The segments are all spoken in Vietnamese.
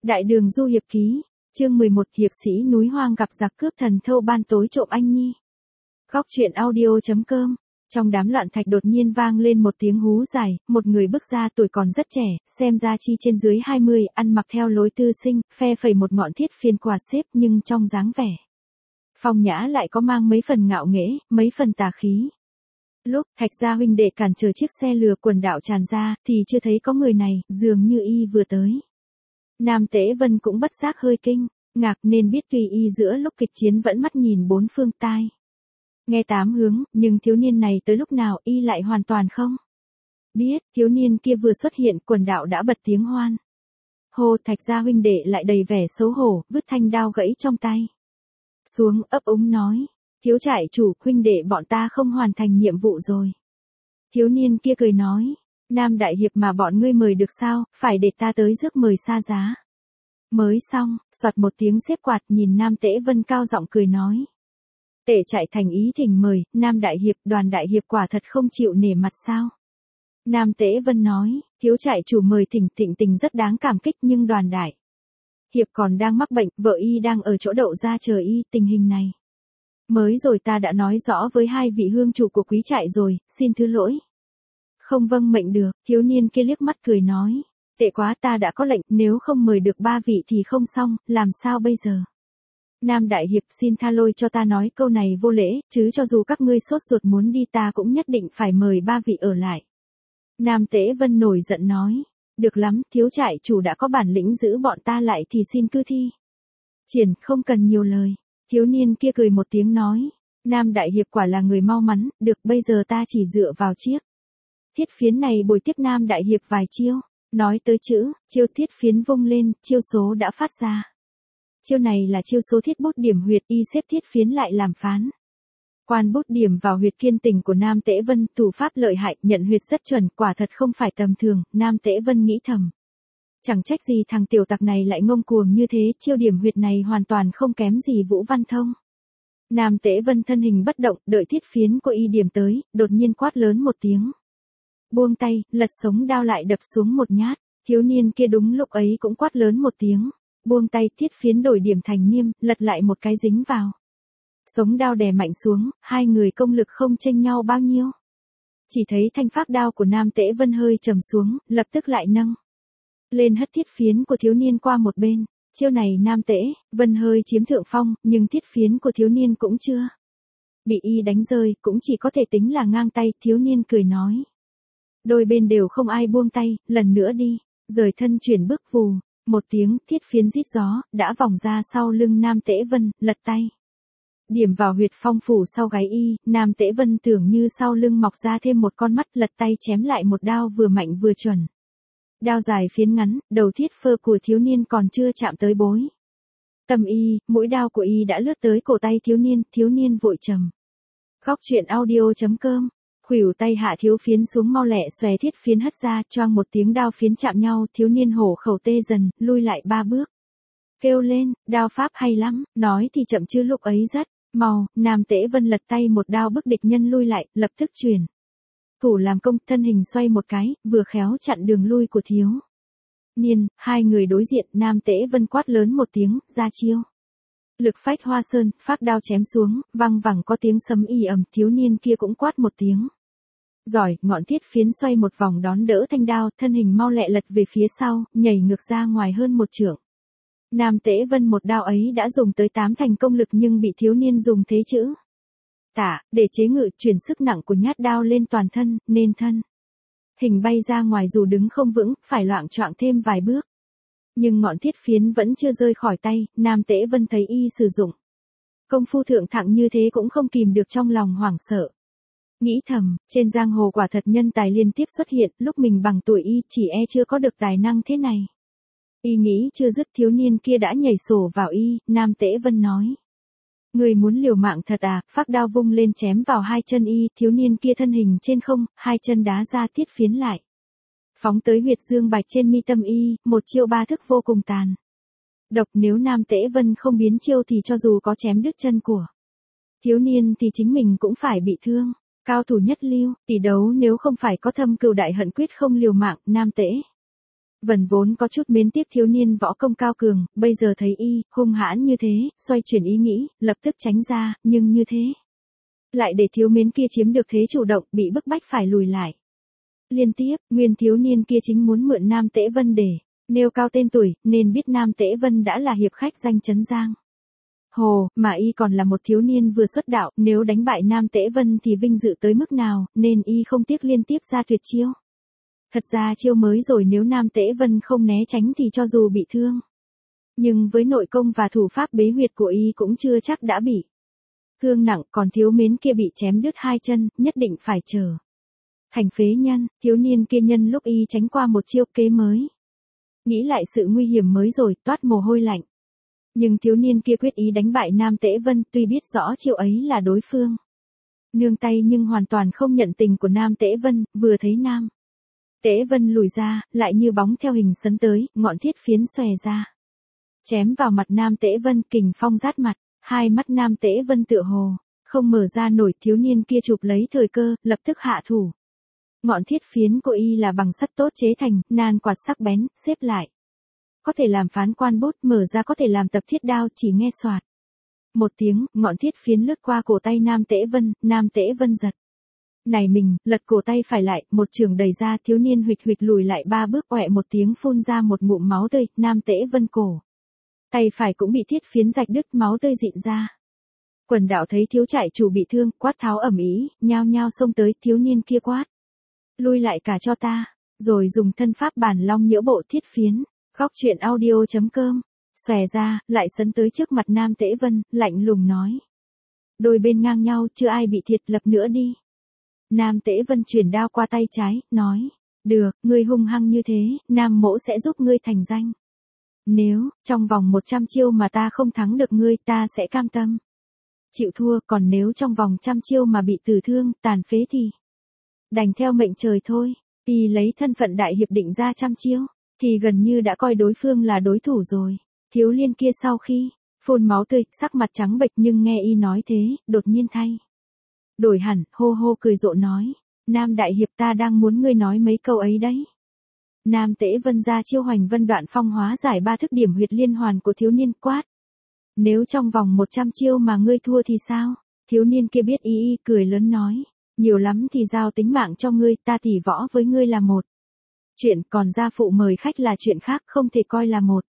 Đại đường du hiệp ký, chương 11 hiệp sĩ núi hoang gặp giặc cướp thần thâu ban tối trộm anh nhi. Góc truyện audio.com. Trong đám loạn thạch đột nhiên vang lên một tiếng hú dài, một người bước ra tuổi còn rất trẻ, xem ra chi trên dưới 20, ăn mặc theo lối tư sinh, phe phẩy một ngọn thiết phiến quạt xếp nhưng trong dáng vẻ phong nhã lại có mang mấy phần ngạo nghễ, mấy phần tà khí. Lúc Thạch gia huynh đệ cản trở chiếc xe lừa quần đạo tràn ra, thì chưa thấy có người này, dường như y vừa tới. Nam Tế Vân cũng bất giác hơi kinh ngạc nên biết tuy y giữa lúc kịch chiến vẫn mắt nhìn bốn phương tai nghe tám hướng, nhưng thiếu niên này tới lúc nào y lại hoàn toàn không biết. Thiếu niên kia vừa xuất hiện, quần đạo đã bật tiếng hoan hô. Thạch gia huynh đệ lại đầy vẻ xấu hổ, vứt thanh đao gãy trong tay xuống, ấp úng nói: thiếu trại chủ, huynh đệ bọn ta không hoàn thành nhiệm vụ rồi. Thiếu niên kia cười nói: Nam đại hiệp mà bọn ngươi mời được sao, phải để ta tới rước mời xa giá. Mới xong, soạt một tiếng xếp quạt, nhìn Nam Tế Vân cao giọng cười nói: Tể chạy thành ý thỉnh mời, Nam đại hiệp, đoàn đại hiệp quả thật không chịu nể mặt sao. Nam Tế Vân nói: thiếu trại chủ mời thỉnh, Thịnh tình rất đáng cảm kích, nhưng đoàn đại hiệp còn đang mắc bệnh, vợ y đang ở chỗ đậu ra chờ y, tình hình này mới rồi ta đã nói rõ với hai vị hương chủ của quý trại rồi, xin thứ lỗi. Không vâng mệnh được. Thiếu niên kia liếc mắt cười nói: tệ quá, ta đã có lệnh, nếu không mời được ba vị thì không xong, làm sao bây giờ. Nam đại hiệp xin tha lôi cho ta nói câu này vô lễ, chứ cho dù các ngươi sốt ruột muốn đi ta cũng nhất định phải mời ba vị ở lại. Nam Tế Vân nổi giận nói: được lắm, thiếu trại chủ đã có bản lĩnh giữ bọn ta lại thì xin cứ thi triển, không cần nhiều lời. Thiếu niên kia cười một tiếng nói: Nam đại hiệp quả là người mau mắn, được, bây giờ ta chỉ dựa vào chiếc thiết phiến này bồi tiếp Nam đại hiệp vài chiêu. Nói tới chữ chiêu, thiết phiến vung lên, chiêu số đã phát ra. Chiêu này là chiêu số thiết bút điểm huyệt, y xếp thiết phiến lại làm phán quan bút điểm vào huyệt kiên tình của Nam Tế Vân, thủ pháp lợi hại, nhận huyệt rất chuẩn, quả thật không phải tầm thường. Nam Tế Vân nghĩ thầm: chẳng trách gì thằng tiểu tặc này lại ngông cuồng như thế, chiêu điểm huyệt này hoàn toàn không kém gì Vũ Văn Thông. Nam Tế Vân thân hình bất động, đợi thiết phiến của y điểm tới, đột nhiên quát lớn một tiếng. Buông tay, lật sống đao lại đập xuống một nhát. Thiếu niên kia đúng lúc ấy cũng quát lớn một tiếng. Buông tay, thiết phiến đổi điểm thành niêm, lật lại một cái dính vào. Sống đao đè mạnh xuống, hai người công lực không chênh nhau bao nhiêu. Chỉ thấy thanh pháp đao của Nam Tế Vân hơi trầm xuống, lập tức lại nâng lên hất thiết phiến của thiếu niên qua một bên. Chiêu này Nam Tế Vân hơi chiếm thượng phong, nhưng thiết phiến của thiếu niên cũng chưa bị y đánh rơi, cũng chỉ có thể tính là ngang tay. Thiếu niên cười nói: đôi bên đều không ai buông tay, lần nữa đi. Rời thân chuyển bước, vù một tiếng, thiết phiến rít gió, đã vòng ra sau lưng Nam Tế Vân, lật tay điểm vào huyệt phong phủ sau gáy y. Nam Tế Vân tưởng như sau lưng mọc ra thêm một con mắt, lật tay chém lại một đao vừa mạnh vừa chuẩn. Đao dài phiến ngắn, đầu thiết phơ của thiếu niên còn chưa chạm tới bối tâm y, mũi đao của y đã lướt tới cổ tay thiếu niên vội trầm. Góc truyện audio.com. Khuỷu tay hạ thiếu phiến xuống, mau lẹ xòe thiết phiến hất ra, choang một tiếng đao phiến chạm nhau, thiếu niên hổ khẩu tê dần, lui lại 3 bước. Kêu lên: đao pháp hay lắm. Nói thì chậm chứ lúc ấy rất mau, Nam Tế Vân lật tay một đao bức địch nhân lui lại, lập tức chuyển thủ làm công, thân hình xoay một cái, vừa khéo chặn đường lui của thiếu niên. Hai người đối diện, Nam Tế Vân quát lớn một tiếng, ra chiêu. Lực phách hoa sơn, phát đao chém xuống, vang vẳng có tiếng sấm ì ầm. Thiếu niên kia cũng quát một tiếng giỏi, ngọn thiết phiến xoay một vòng đón đỡ thanh đao, thân hình mau lẹ lật về phía sau, nhảy ngược ra ngoài hơn một trượng. Nam Tế Vân một đao ấy đã dùng tới 8 thành công lực, nhưng bị thiếu niên dùng thế chữ tả để chế ngự, chuyển sức nặng của nhát đao lên toàn thân, nên thân hình bay ra ngoài, dù đứng không vững, phải loạng choạng thêm vài bước. Nhưng ngọn thiết phiến vẫn chưa rơi khỏi tay. Nam Tế Vân thấy y sử dụng công phu thượng thặng như thế cũng không kìm được trong lòng hoảng sợ. Nghĩ thầm, trên giang hồ quả thật nhân tài liên tiếp xuất hiện, lúc mình bằng tuổi y chỉ e chưa có được tài năng thế này. Y nghĩ chưa dứt, thiếu niên kia đã nhảy sổ vào y. Nam Tế Vân nói: người muốn liều mạng thật à. Phác đao vung lên chém vào hai chân y. Thiếu niên kia thân hình trên không, hai chân đá ra, thiết phiến lại phóng tới huyệt dương bạch trên mi tâm y, một chiêu 3 thức vô cùng tàn độc. Nếu Nam Tế Vân không biến chiêu thì cho dù có chém đứt chân của thiếu niên thì chính mình cũng phải bị thương. Cao thủ nhất lưu, tỷ đấu nếu không phải có thâm cừu đại hận quyết không liều mạng. Nam Tế Vân vốn có chút mến tiếc thiếu niên võ công cao cường, bây giờ thấy y, hung hãn như thế, xoay chuyển ý nghĩ, lập tức tránh ra, nhưng như thế. Lại để thiếu mến kia chiếm được thế chủ động, bị bức bách phải lùi lại. Liên tiếp, nguyên thiếu niên kia chính muốn mượn Nam Tế Vân để nêu cao tên tuổi, nên biết Nam Tế Vân đã là hiệp khách danh chấn giang. Hồ, mà y còn là một thiếu niên vừa xuất đạo, nếu đánh bại Nam Tế Vân thì vinh dự tới mức nào, nên y không tiếc liên tiếp ra tuyệt chiêu. Thật ra chiêu mới rồi, nếu Nam Tế Vân không né tránh thì cho dù bị thương. Nhưng với nội công và thủ pháp bế huyệt của y cũng chưa chắc đã bị thương nặng, còn thiếu mến kia bị chém đứt hai chân, nhất định phải trở thành phế nhân. Thiếu niên kia nhân lúc y tránh qua một chiêu kế mới. Nghĩ lại sự nguy hiểm mới rồi, toát mồ hôi lạnh. Nhưng thiếu niên kia quyết ý đánh bại Nam Tế Vân, tuy biết rõ chiêu ấy là đối phương nương tay nhưng hoàn toàn không nhận tình của Nam Tế Vân, vừa thấy Nam Tế Vân lùi ra, lại như bóng theo hình sấn tới, ngọn thiết phiến xòe ra. Chém vào mặt Nam Tế Vân, kình phong rát mặt, hai mắt Nam Tế Vân tựa hồ không mở ra nổi. Thiếu niên kia chụp lấy thời cơ, lập tức hạ thủ. Ngọn thiết phiến của y là bằng sắt tốt chế thành, nan quạt sắc bén, xếp lại. Có thể làm phán quan bút, mở ra có thể làm tập thiết đao, chỉ nghe xoạt một tiếng, ngọn thiết phiến lướt qua cổ tay Nam Tế Vân giật nảy mình, lật cổ tay phải lại, một chưởng đẩy ra, thiếu niên huỵch huỵch lùi lại 3 bước, oẹ một tiếng phun ra một ngụm máu tươi. Nam Tế Vân cổ tay phải cũng bị thiết phiến rạch đứt, máu tươi rịn ra. Quần đạo thấy thiếu trại chủ bị thương, quát tháo ầm ĩ, nhao nhao xông tới. Thiếu niên kia quát: lui lại cả cho ta, rồi dùng thân pháp bản long nhiễu bộ thiết phiến. Góc truyện audio.com, xòe ra, lại sấn tới trước mặt Nam Tế Vân, lạnh lùng nói: đôi bên ngang nhau, chưa ai bị thiệt, lập nữa đi. Nam Tế Vân chuyển đao qua tay trái, nói: được, ngươi hung hăng như thế, Nam mỗ sẽ giúp ngươi thành danh. Nếu, trong vòng 100 chiêu mà ta không thắng được ngươi, ta sẽ cam tâm chịu thua, còn nếu trong vòng 100 chiêu mà bị tử thương, tàn phế thì đành theo mệnh trời thôi. Y lấy thân phận đại hiệp định ra 100 chiêu, thì gần như đã coi đối phương là đối thủ rồi. Thiếu liên kia sau khi phun máu tươi, sắc mặt trắng bệch, nhưng nghe y nói thế, đột nhiên thay đổi hẳn, hô hô cười rộ nói: Nam đại hiệp, ta đang muốn ngươi nói mấy câu ấy đấy. Nam Tế Vân ra chiêu Hoành Vân Đoạn Phong hóa giải 3 thức điểm huyệt liên hoàn của thiếu niên, quát: nếu trong vòng 100 chiêu mà ngươi thua thì sao? Thiếu niên kia biết ý, cười lớn nói: nhiều lắm thì giao tính mạng cho ngươi, ta tỷ võ với ngươi là một chuyện, còn gia phụ mời khách là chuyện khác, không thể coi là một.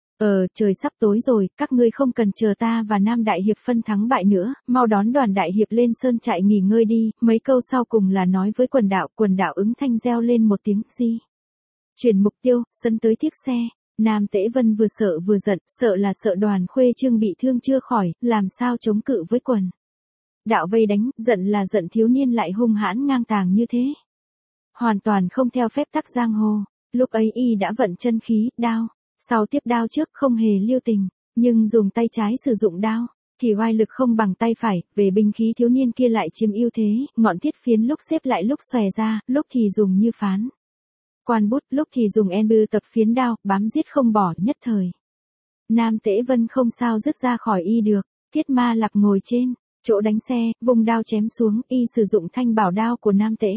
Trời sắp tối rồi, các ngươi không cần chờ ta và Nam đại hiệp phân thắng bại nữa, mau đón đoàn đại hiệp lên sơn trại nghỉ ngơi đi. Mấy câu sau cùng là nói với quần đạo ứng thanh reo lên một tiếng di. Chuyển mục tiêu, sân tới tiếc xe. Nam Tế Vân vừa sợ vừa giận, sợ là sợ Đoàn Khuê Trương bị thương chưa khỏi, làm sao chống cự với quần đạo vây đánh, giận là giận thiếu niên lại hung hãn ngang tàng như thế. Hoàn toàn không theo phép tắc giang hồ. Lúc ấy y đã vận chân khí, đao sau tiếp đao trước, không hề lưu tình, nhưng dùng tay trái sử dụng đao thì oai lực không bằng tay phải. Về binh khí, thiếu niên kia lại chiếm ưu thế, ngọn thiết phiến lúc xếp lại lúc xòe ra, lúc thì dùng như phán quan bút, lúc thì dùng bư tập phiến đao, bám giết không bỏ. Nhất thời Nam Tế Vân không sao dứt ra khỏi y được. Thiết Ma Lạc ngồi trên chỗ đánh xe, vùng đao chém xuống, y sử dụng thanh bảo đao của Nam Tế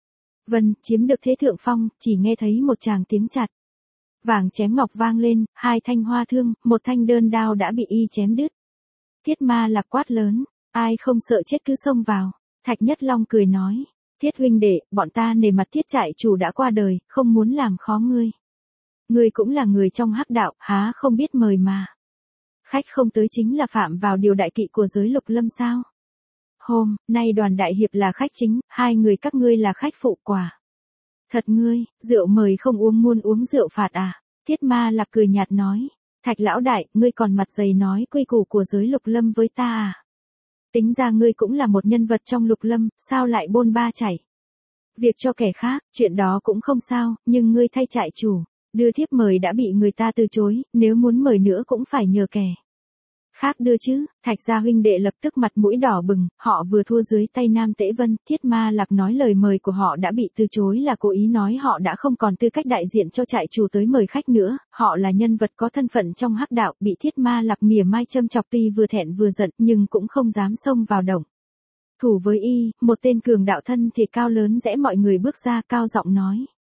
Vân, chiếm được thế thượng phong. Chỉ nghe thấy một tràng tiếng chặt vàng chém ngọc vang lên, 2 thanh hoa thương, 1 thanh đơn đao đã bị y chém đứt. Thiết Ma Lạc quát lớn: ai không sợ chết cứ xông vào. Thạch Nhất Long cười nói: Thiết huynh đệ, bọn ta nể mặt Thiết trại chủ đã qua đời, không muốn làm khó ngươi. Ngươi cũng là người trong hắc đạo, há không biết mời mà. Khách không tới chính là phạm vào điều đại kỵ của giới Lục Lâm sao? Hôm nay Đoàn đại hiệp là khách chính, 2 người các ngươi là khách phụ quả. Thật ngươi, rượu mời không uống muôn uống rượu phạt à? Thiết Ma Lạc cười nhạt nói: Thạch lão đại, ngươi còn mặt dày nói quy củ của giới Lục Lâm với ta à? Tính ra ngươi cũng là một nhân vật trong Lục Lâm, sao lại bôn ba chảy việc cho kẻ khác? Chuyện đó cũng không sao, nhưng ngươi thay trại chủ đưa thiếp mời đã bị người ta từ chối, nếu muốn mời nữa cũng phải nhờ kẻ khác đưa chứ. Thạch gia huynh đệ lập tức mặt mũi đỏ bừng, họ vừa thua dưới tay Nam Tế Vân. Thiết Ma Lạc nói lời mời của họ đã bị từ chối là cố ý nói họ đã không còn tư cách đại diện cho trại chủ tới mời khách nữa. Họ là nhân vật có thân phận trong hắc đạo, bị Thiết Ma Lạc mỉa mai châm chọc, tuy vừa thẹn vừa giận nhưng cũng không dám xông vào động thủ với y. Một tên cường đạo thân thể cao lớn rẽ mọi người bước ra, cao giọng nói: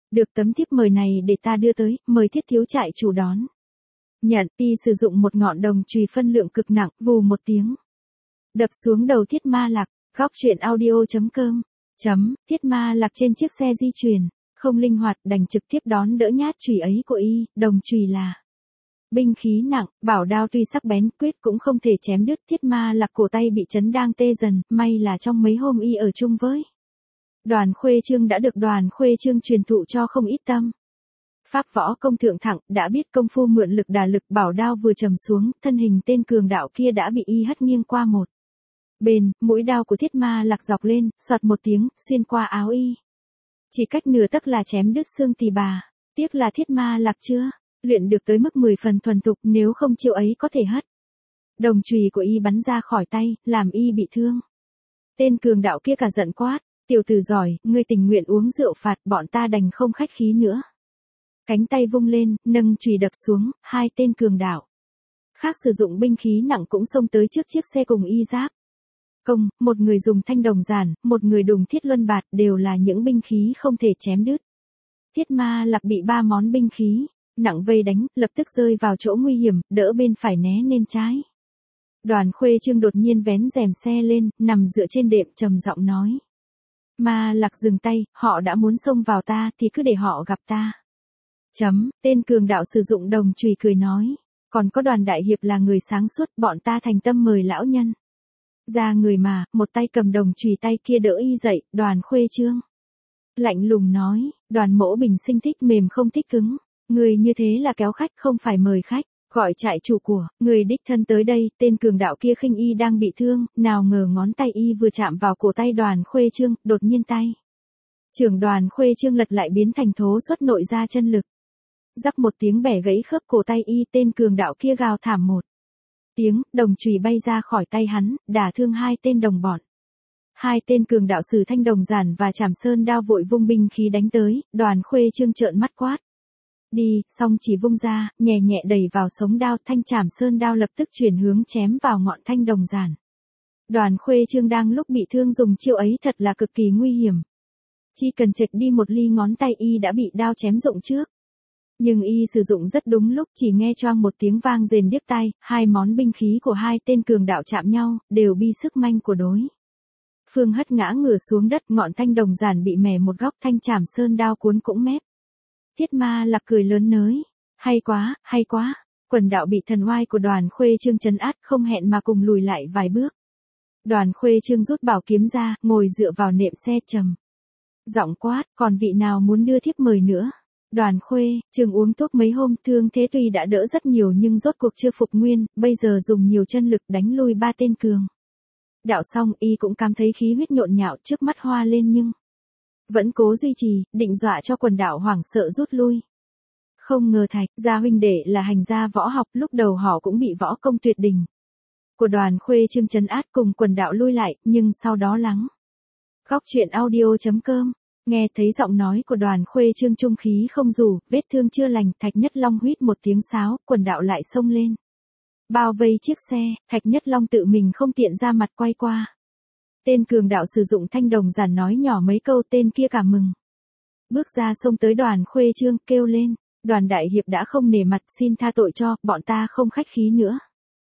Được tấm thiếp mời này để ta đưa tới, mời Thiết thiếu trại chủ đón. Nhận, y sử dụng một ngọn đồng chùy phân lượng cực nặng, vù một tiếng. Đập xuống đầu Thiết Ma Lạc. Góc truyện audio.com. Thiết Ma Lạc trên chiếc xe di chuyển, không linh hoạt đành trực tiếp đón đỡ nhát chùy ấy của y, đồng chùy là binh khí nặng, bảo đao tuy sắc bén quyết cũng không thể chém đứt. Thiết Ma Lạc cổ tay bị chấn đang tê dần, may là trong mấy hôm y ở chung với Đoàn Khuê Trương đã được Đoàn Khuê Trương truyền thụ cho không ít tâm. Pháp võ công thượng thặng, đã biết công phu mượn lực đả lực, bảo đao vừa trầm xuống, thân hình tên cường đạo kia đã bị y hất nghiêng qua một bên, mũi đao của Thiết Ma Lạc dọc lên, xoạt một tiếng, xuyên qua áo y. Chỉ cách nửa tấc là chém đứt xương tỳ bà. Tiếc là Thiết Ma Lạc chưa luyện được tới mức 10 phần thuần thục, nếu không chiêu ấy có thể hất đồng chùy của y bắn ra khỏi tay, làm y bị thương. Tên cường đạo kia cả giận quát, tiểu tử giỏi, ngươi tình nguyện uống rượu phạt, bọn ta đành không khách khí nữa. Cánh tay vung lên, nâng chùy đập xuống, hai tên cường đạo khác sử dụng binh khí nặng cũng xông tới trước chiếc xe cùng y giáp công, một người dùng thanh đồng giản, một người đùng thiết luân bạt, đều là những binh khí không thể chém đứt. Thiết Ma Lạc bị ba món binh khí nặng vây đánh, lập tức rơi vào chỗ nguy hiểm, đỡ bên phải né nên trái. Đoàn Khuê Trương đột nhiên vén rèm xe lên, nằm dựa trên đệm trầm giọng nói. Ma Lạc dừng tay, họ đã muốn xông vào ta thì cứ để họ gặp ta. Tên cường đạo sử dụng đồng chùy cười nói. Còn có Đoàn đại hiệp là người sáng suốt, bọn ta thành tâm mời lão nhân ra người mà, một tay cầm đồng chùy tay kia đỡ y dậy. Đoàn Khuê Trương lạnh lùng nói, Đoàn mỗ bình sinh thích mềm không thích cứng. Người như thế là kéo khách không phải mời khách, gọi trại chủ của người đích thân tới đây. Tên cường đạo kia khinh y đang bị thương, nào ngờ ngón tay y vừa chạm vào cổ tay Đoàn Khuê Trương, đột nhiên tay trưởng Đoàn Khuê Trương lật lại biến thành thố xuất nội ra chân lực. Rắc một tiếng bẻ gãy khớp cổ tay y, tên cường đạo kia gào thảm một tiếng, đồng chùy bay ra khỏi tay hắn, đả thương hai tên đồng bọn. Hai tên cường đạo sử thanh đồng giản và chảm sơn đao vội vung binh khí đánh tới. Đoàn Khuê Trương trợn mắt quát đi, xong chỉ vung ra, nhẹ nhẹ đẩy vào sống đao, thanh chảm sơn đao lập tức chuyển hướng chém vào ngọn thanh đồng giản. Đoàn Khuê Trương đang lúc bị thương dùng chiêu ấy thật là cực kỳ nguy hiểm. Chỉ cần chệch đi một ly ngón tay y đã bị đao chém rụng trước. Nhưng y sử dụng rất đúng lúc, chỉ nghe choang một tiếng vang rền điếc tai, hai món binh khí của hai tên cường đạo chạm nhau, đều bị sức manh của đối phương hất ngã ngửa xuống đất, ngọn thanh đồng giản bị mẻ một góc, thanh chảm sơn đao cuốn cũng mép. Thiết Ma Lạc cười lớn nới, hay quá, hay quá. Quần đạo bị thần oai của Đoàn Khuê Trương trấn át, không hẹn mà cùng lùi lại vài bước. Đoàn Khuê Trương rút bảo kiếm ra, ngồi dựa vào nệm xe trầm giọng quát, còn vị nào muốn đưa thiếp mời nữa. Đoàn Khuê Trương uống thuốc mấy hôm, thương thế tuy đã đỡ rất nhiều nhưng rốt cuộc chưa phục nguyên, bây giờ dùng nhiều chân lực đánh lui ba tên cường đạo xong, y cũng cảm thấy khí huyết nhộn nhạo, trước mắt hoa lên nhưng vẫn cố duy trì, định dọa cho quần đạo hoảng sợ rút lui. Không ngờ Thạch gia huynh đệ là hành gia võ học, lúc đầu họ cũng bị võ công tuyệt đỉnh của Đoàn Khuê Trương trấn át, cùng quần đạo lui lại, nhưng sau đó lắng. Góc truyện audio.com. Nghe thấy giọng nói của Đoàn Khuê Trương trung khí không dù, vết thương chưa lành, Thạch Nhất Long huýt một tiếng sáo, quần đạo lại xông lên bao vây chiếc xe. Thạch Nhất Long tự mình không tiện ra mặt quay qua. Tên cường đạo sử dụng thanh đồng giản nói nhỏ mấy câu, tên kia cảm mừng bước ra xông tới Đoàn Khuê Trương, kêu lên, Đoàn đại hiệp đã không nể mặt, xin tha tội cho, bọn ta không khách khí nữa.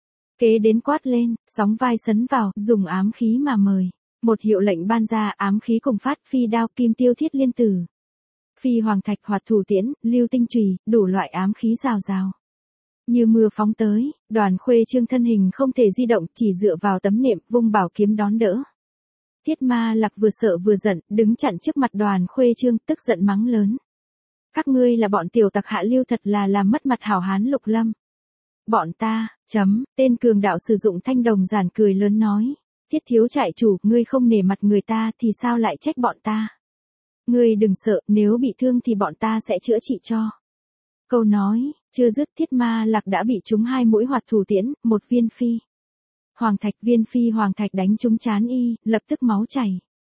Kế đến quát lên, sóng vai sấn vào, dùng ám khí mà mời. Một hiệu lệnh ban ra, ám khí cùng phát, phi đao, kim tiêu, thiết liên tử, phi hoàng thạch, hoạt thủ tiễn, lưu tinh chùy, đủ loại ám khí rào rào như mưa phóng tới. Đoàn Khuê Trương thân hình không thể di động, chỉ dựa vào tấm nệm, vung bảo kiếm đón đỡ. Thiết Ma Lạc vừa sợ vừa giận, đứng chặn trước mặt Đoàn Khuê Trương, tức giận mắng lớn. Các ngươi là bọn tiểu tặc hạ lưu, thật là làm mất mặt hảo hán Lục Lâm. Bọn ta, tên cường đạo sử dụng thanh đồng giản cười lớn nói. Thiết thiếu trại chủ, ngươi không nể mặt người ta thì sao lại trách bọn ta. Ngươi đừng sợ, nếu bị thương thì bọn ta sẽ chữa trị cho. Câu nói chưa dứt, Thiết Ma Lạc đã bị trúng hai mũi hoạt thủ tiễn, một viên phi hoàng thạch, viên phi hoàng thạch đánh trúng trán y, lập tức máu chảy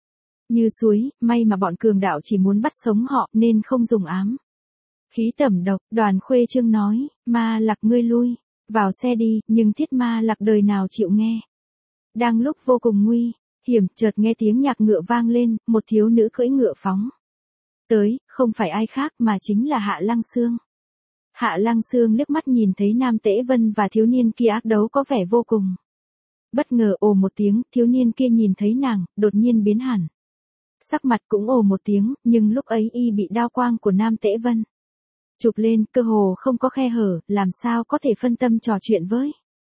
như suối. May mà bọn cường đạo chỉ muốn bắt sống họ nên không dùng ám khí tẩm độc. Đoàn Khuê Trương nói, Ma Lạc ngươi lui vào xe đi, nhưng Thiết Ma Lạc đời nào chịu nghe. Đang lúc vô cùng nguy hiểm, chợt nghe tiếng nhạc ngựa vang lên, một thiếu nữ cưỡi ngựa phóng Tới, không phải ai khác mà chính là Hạ Lăng Xương. Hạ Lăng Xương liếc mắt nhìn thấy Nam Tễ Vân và thiếu niên kia ác đấu có vẻ vô cùng. Bất ngờ ồ một tiếng, thiếu niên kia nhìn thấy nàng, đột nhiên biến hẳn. Sắc mặt cũng ồ một tiếng, nhưng lúc ấy y bị đao quang của Nam Tễ Vân chụp lên, cơ hồ không có khe hở, làm sao có thể phân tâm trò chuyện với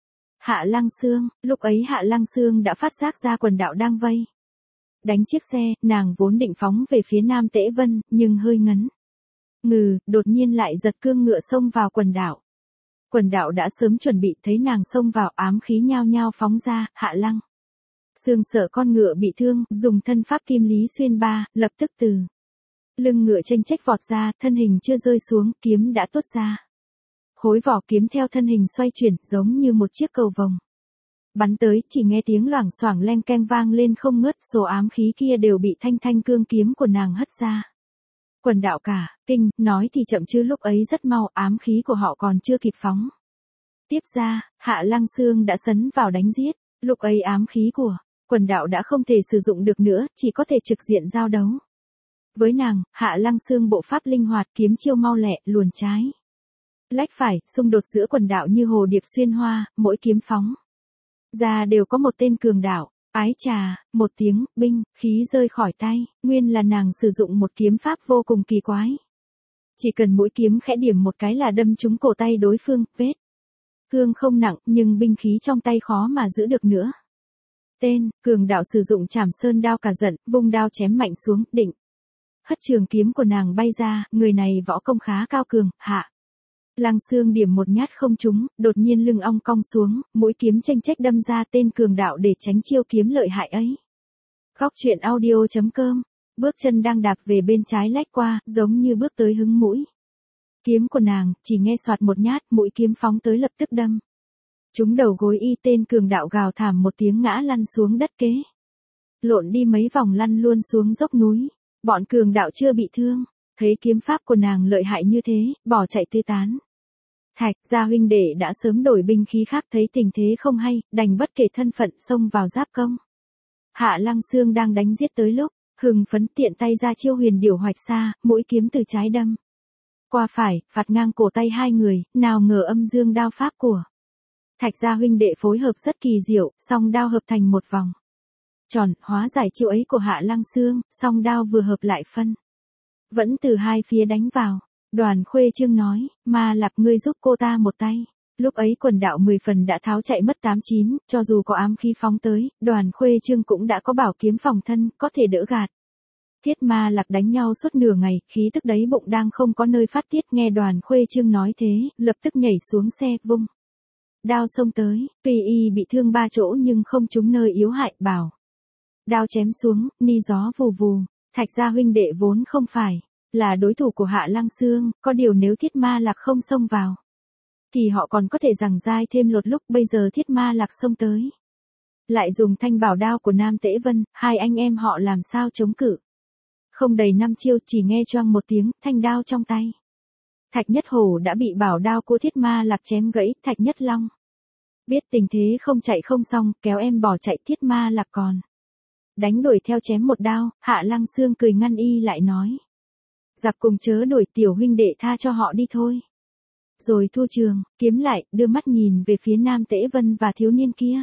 Hạ Lăng Xương. Lúc ấy Hạ Lăng Xương đã phát giác ra quần đạo đang vây đánh chiếc xe, nàng vốn định phóng về phía Nam Tễ Vân, nhưng hơi ngấn ngừ, đột nhiên lại giật cương ngựa xông vào quần đạo. Quần đạo đã sớm chuẩn bị, thấy nàng xông vào, ám khí nhao nhao phóng ra. Hạ Lăng Xương sợ con ngựa bị thương, dùng thân pháp kim lý xuyên ba, lập tức từ lưng ngựa chênh chách vọt ra, thân hình chưa rơi xuống, kiếm đã tuốt ra. Khối vỏ kiếm theo thân hình xoay chuyển, giống như một chiếc cầu vồng bắn tới, chỉ nghe tiếng loảng xoảng leng keng vang lên không ngớt, số ám khí kia đều bị thanh thanh cương kiếm của nàng hất ra. Quần đạo cả kinh, nói thì chậm chứ lúc ấy rất mau, ám khí của họ còn chưa kịp phóng tiếp ra, Hạ Lăng Xương đã sấn vào đánh giết. Lúc ấy ám khí của quần đạo đã không thể sử dụng được nữa, chỉ có thể trực diện giao đấu. Với nàng, Hạ Lăng Xương bộ pháp linh hoạt, kiếm chiêu mau lẹ, luồn trái lách phải, xung đột giữa quần đạo như hồ điệp xuyên hoa, mỗi kiếm phóng ra đều có một tên cường đạo. Ái trà, một tiếng, binh, khí rơi khỏi tay, nguyên là nàng sử dụng một kiếm pháp vô cùng kỳ quái. Chỉ cần mũi kiếm khẽ điểm một cái là đâm trúng cổ tay đối phương, vết thương không nặng, nhưng binh khí trong tay khó mà giữ được nữa. Tên, cường đạo sử dụng Trảm Sơn đao cả giận, vung đao chém mạnh xuống, định hất trường kiếm của nàng bay ra, người này võ công khá cao cường. Hạ Lăng Xương điểm một nhát không trúng, đột nhiên lưng ong cong xuống, mũi kiếm chênh chách đâm ra tên cường đạo để tránh chiêu kiếm lợi hại ấy. Góc truyện audio.com, bước chân đang đạp về bên trái lách qua, giống như bước tới hứng mũi kiếm của nàng, chỉ nghe soạt một nhát, mũi kiếm phóng tới lập tức đâm trúng đầu gối y, tên cường đạo gào thảm một tiếng ngã lăn xuống đất kế. Lộn đi mấy vòng lăn luôn xuống dốc núi. Bọn cường đạo chưa bị thương, thấy kiếm pháp của nàng lợi hại như thế, bỏ chạy tứ tán. Thạch gia huynh đệ đã sớm đổi binh khí khác, thấy tình thế không hay, đành bất kể thân phận xông vào giáp công. Hạ Lăng Xương đang đánh giết tới lúc, hừng phấn tiện tay ra chiêu huyền điểu hoạch xa, mũi kiếm từ trái đâm qua phải, phạt ngang cổ tay hai người, nào ngờ âm dương đao pháp của Thạch gia huynh đệ phối hợp rất kỳ diệu, song đao hợp thành một vòng tròn, hóa giải chiêu ấy của Hạ Lăng Xương, song đao vừa hợp lại phân vẫn từ hai phía đánh vào. Đoàn Khuê Trương nói, Ma Lạc ngươi giúp cô ta một tay. Lúc ấy quần đạo 10 phần đã tháo chạy mất 8-9, cho dù có ám khí phóng tới, Đoàn Khuê Trương cũng đã có bảo kiếm phòng thân, có thể đỡ gạt. Thiết Ma Lạc đánh nhau suốt nửa ngày, khí tức đấy bụng đang không có nơi phát tiết, nghe Đoàn Khuê Trương nói thế, lập tức nhảy xuống xe, vung đao xông tới, tuy y bị thương 3 chỗ nhưng không trúng nơi yếu hại, bảo đao chém xuống, ni gió vù vù. Thạch gia huynh đệ vốn không phải là đối thủ của Hạ Lăng Xương, có điều nếu Thiết Ma Lạc không xông vào thì họ còn có thể giằng dai thêm một lúc, bây giờ Thiết Ma Lạc xông tới lại dùng thanh bảo đao của Nam Tễ Vân, hai anh em họ làm sao chống cự. Không đầy 5 chiêu, chỉ nghe choang một tiếng, thanh đao trong tay Thạch Nhất Hổ đã bị bảo đao của Thiết Ma Lạc chém gãy. Thạch Nhất Long biết tình thế không chạy không xong, kéo em bỏ chạy. Thiết Ma Lạc còn đánh đuổi theo chém một đao. Hạ Lăng Xương cười ngăn y lại nói, giặc cùng chớ đuổi, tiểu huynh đệ tha cho họ đi thôi. Rồi thu trường kiếm lại, đưa mắt nhìn về phía Nam Tễ Vân và thiếu niên kia.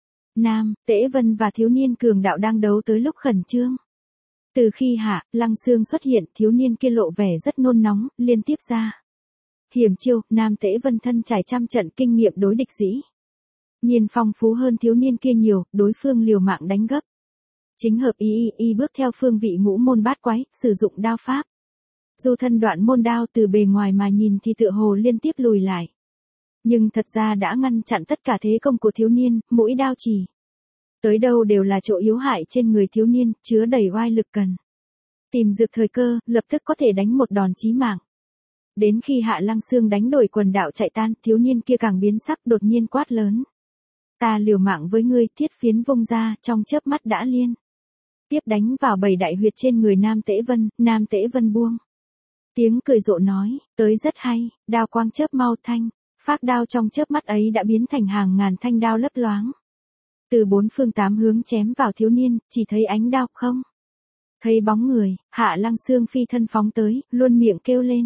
Nam Tễ Vân và thiếu niên cường đạo đang đấu tới lúc khẩn trương. Từ khi Hạ Lăng Xương xuất hiện, thiếu niên kia lộ vẻ rất nôn nóng, liên tiếp ra hiểm chiêu. Nam Tễ Vân thân trải trăm trận kinh nghiệm đối địch dĩ nhiên phong phú hơn thiếu niên kia nhiều, đối phương liều mạng đánh gấp. Chính hợp y bước theo phương vị ngũ môn bát quái, sử dụng đao pháp. Dù thân đoạn môn đao từ bề ngoài mà nhìn thì tựa hồ liên tiếp lùi lại. Nhưng thật ra đã ngăn chặn tất cả thế công của thiếu niên, mũi đao chỉ tới đâu đều là chỗ yếu hại trên người thiếu niên, chứa đầy oai lực cần tìm dược thời cơ, lập tức có thể đánh một đòn chí mạng. Đến khi Hạ Lăng Xương đánh đuổi quần đạo chạy tan, thiếu niên kia càng biến sắc, đột nhiên quát lớn. Ta liều mạng với ngươi. Thiết phiến vung ra, trong chớp mắt đã liên tiếp đánh vào 7 đại huyệt trên người Nam Tễ Vân. Nam Tễ Vân buông tiếng cười rộ nói, tới rất hay, đao quang chớp mau thanh, phác đao trong chớp mắt ấy đã biến thành hàng ngàn thanh đao lấp loáng. Từ 4 phương 8 hướng chém vào thiếu niên, chỉ thấy ánh đao không Thấy bóng người, Hạ Lăng Xương phi thân phóng tới, luôn miệng kêu lên.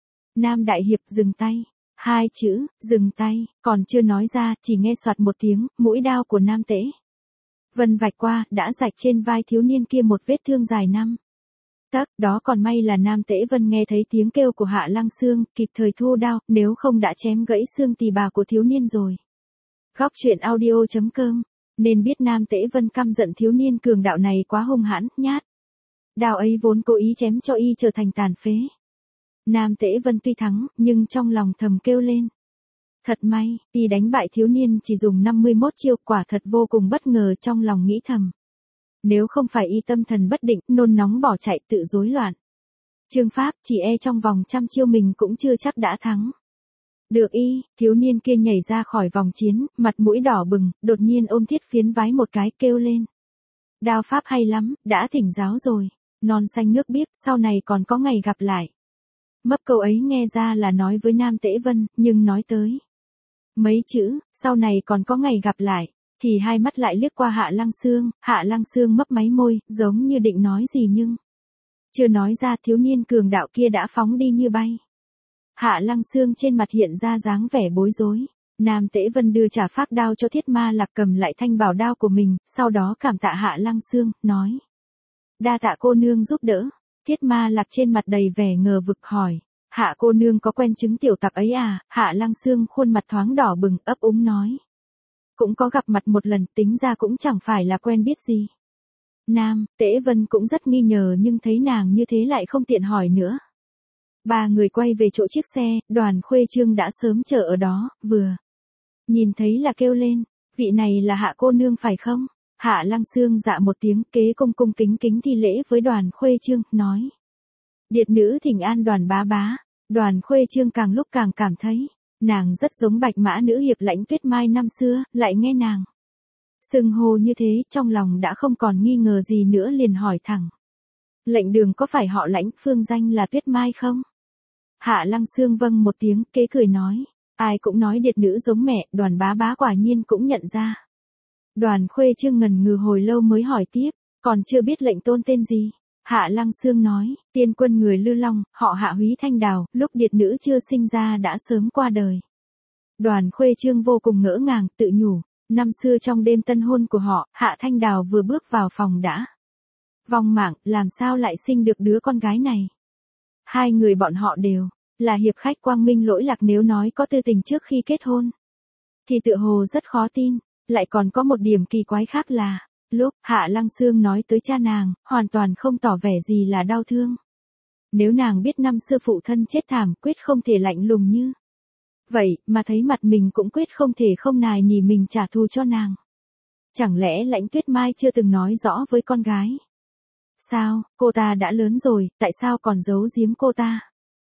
Nam đại hiệp dừng tay. Hai chữ, dừng tay, còn chưa nói ra, chỉ nghe soạt một tiếng, mũi đao của Nam Tế Vân vạch qua, đã rạch trên vai thiếu niên kia một vết thương dài 5 tấc. Đó còn may là Nam Tế Vân nghe thấy tiếng kêu của Hạ Lăng Xương, kịp thời thu đao, nếu không đã chém gãy xương tỳ bà của thiếu niên rồi. Góc truyện audio.com. Nên biết Nam Tế Vân căm giận thiếu niên cường đạo này quá hung hãn, nhát. Đao ấy vốn cố ý chém cho y trở thành tàn phế. Nam Tế Vân tuy thắng, nhưng trong lòng thầm kêu lên. Thật may, y đánh bại thiếu niên chỉ dùng 51 chiêu, quả thật vô cùng bất ngờ, trong lòng nghĩ thầm. Nếu không phải y tâm thần bất định, nôn nóng bỏ chạy, tự rối loạn. Chương pháp, chỉ e trong vòng 100 chiêu mình cũng chưa chắc đã thắng. Được y, thiếu niên kia nhảy ra khỏi vòng chiến, mặt mũi đỏ bừng, đột nhiên ôm Thiết Phiến vái một cái, kêu lên. Đao pháp hay lắm, đã thỉnh giáo rồi. Non xanh nước biếc, sau này còn có ngày gặp lại. Mấp câu ấy nghe ra là nói với Nam Tế Vân, nhưng nói tới mấy chữ, sau này còn có ngày gặp lại, thì hai mắt lại liếc qua Hạ Lăng Xương. Hạ Lăng Xương mấp máy môi, giống như định nói gì nhưng chưa nói ra, thiếu niên cường đạo kia đã phóng đi như bay. Hạ Lăng Xương trên mặt hiện ra dáng vẻ bối rối. Nam Tế Vân đưa trả phác đao cho Thiết Ma Lạc, cầm lại thanh bảo đao của mình, sau đó cảm tạ Hạ Lăng Xương, nói. Đa tạ cô nương giúp đỡ. Thiết Ma Lạc trên mặt đầy vẻ ngờ vực hỏi. Hạ cô nương có quen chứng tiểu tặc ấy à? Hạ Lăng Xương khuôn mặt thoáng đỏ bừng, ấp úng nói. Cũng có gặp mặt một lần, tính ra cũng chẳng phải là quen biết gì. Nam Tế Vân cũng rất nghi ngờ, nhưng thấy nàng như thế lại không tiện hỏi nữa. Ba người quay về chỗ chiếc xe, Đoàn Khuê Trương đã sớm chờ ở đó, vừa nhìn thấy là kêu lên, vị này là Hạ cô nương phải không? Hạ Lăng Xương dạ một tiếng, kế cung cung kính kính thi lễ với Đoàn Khuê Trương, nói. Điệt nữ thỉnh an Đoàn bá bá. Đoàn Khuê Trương càng lúc càng cảm thấy, nàng rất giống Bạch Mã nữ hiệp Lãnh Tuyết Mai năm xưa, lại nghe nàng xưng hô như thế, trong lòng đã không còn nghi ngờ gì nữa, liền hỏi thẳng. Lệnh đường có phải họ Lãnh, phương danh là Tuyết Mai không? Hạ Lăng Xương vâng một tiếng, kế cười nói. Ai cũng nói điệt nữ giống mẹ, Đoàn bá bá quả nhiên cũng nhận ra. Đoàn Khuê Trương ngần ngừ hồi lâu mới hỏi tiếp, còn chưa biết lệnh tôn tên gì? Hạ Lăng Xương nói, tiên quân người Lư Long, họ Hạ Húy Thanh Đào, lúc điệt nữ chưa sinh ra đã sớm qua đời. Đoàn Khuê Trương vô cùng ngỡ ngàng, tự nhủ, năm xưa trong đêm tân hôn của họ, Hạ Thanh Đào vừa bước vào phòng đã vong mạng, làm sao lại sinh được đứa con gái này? Hai người bọn họ đều là hiệp khách quang minh lỗi lạc, nếu nói có tư tình trước khi kết hôn thì tựa hồ rất khó tin. Lại còn có một điểm kỳ quái khác là, lúc Hạ Lăng Xương nói tới cha nàng, hoàn toàn không tỏ vẻ gì là đau thương. Nếu nàng biết năm xưa phụ thân chết thảm, quyết không thể lạnh lùng như vậy, mà thấy mặt mình cũng quyết không thể không nài nỉ mình trả thù cho nàng. Chẳng lẽ Lãnh Tuyết Mai chưa từng nói rõ với con gái? Sao, cô ta đã lớn rồi, tại sao còn giấu giếm cô ta?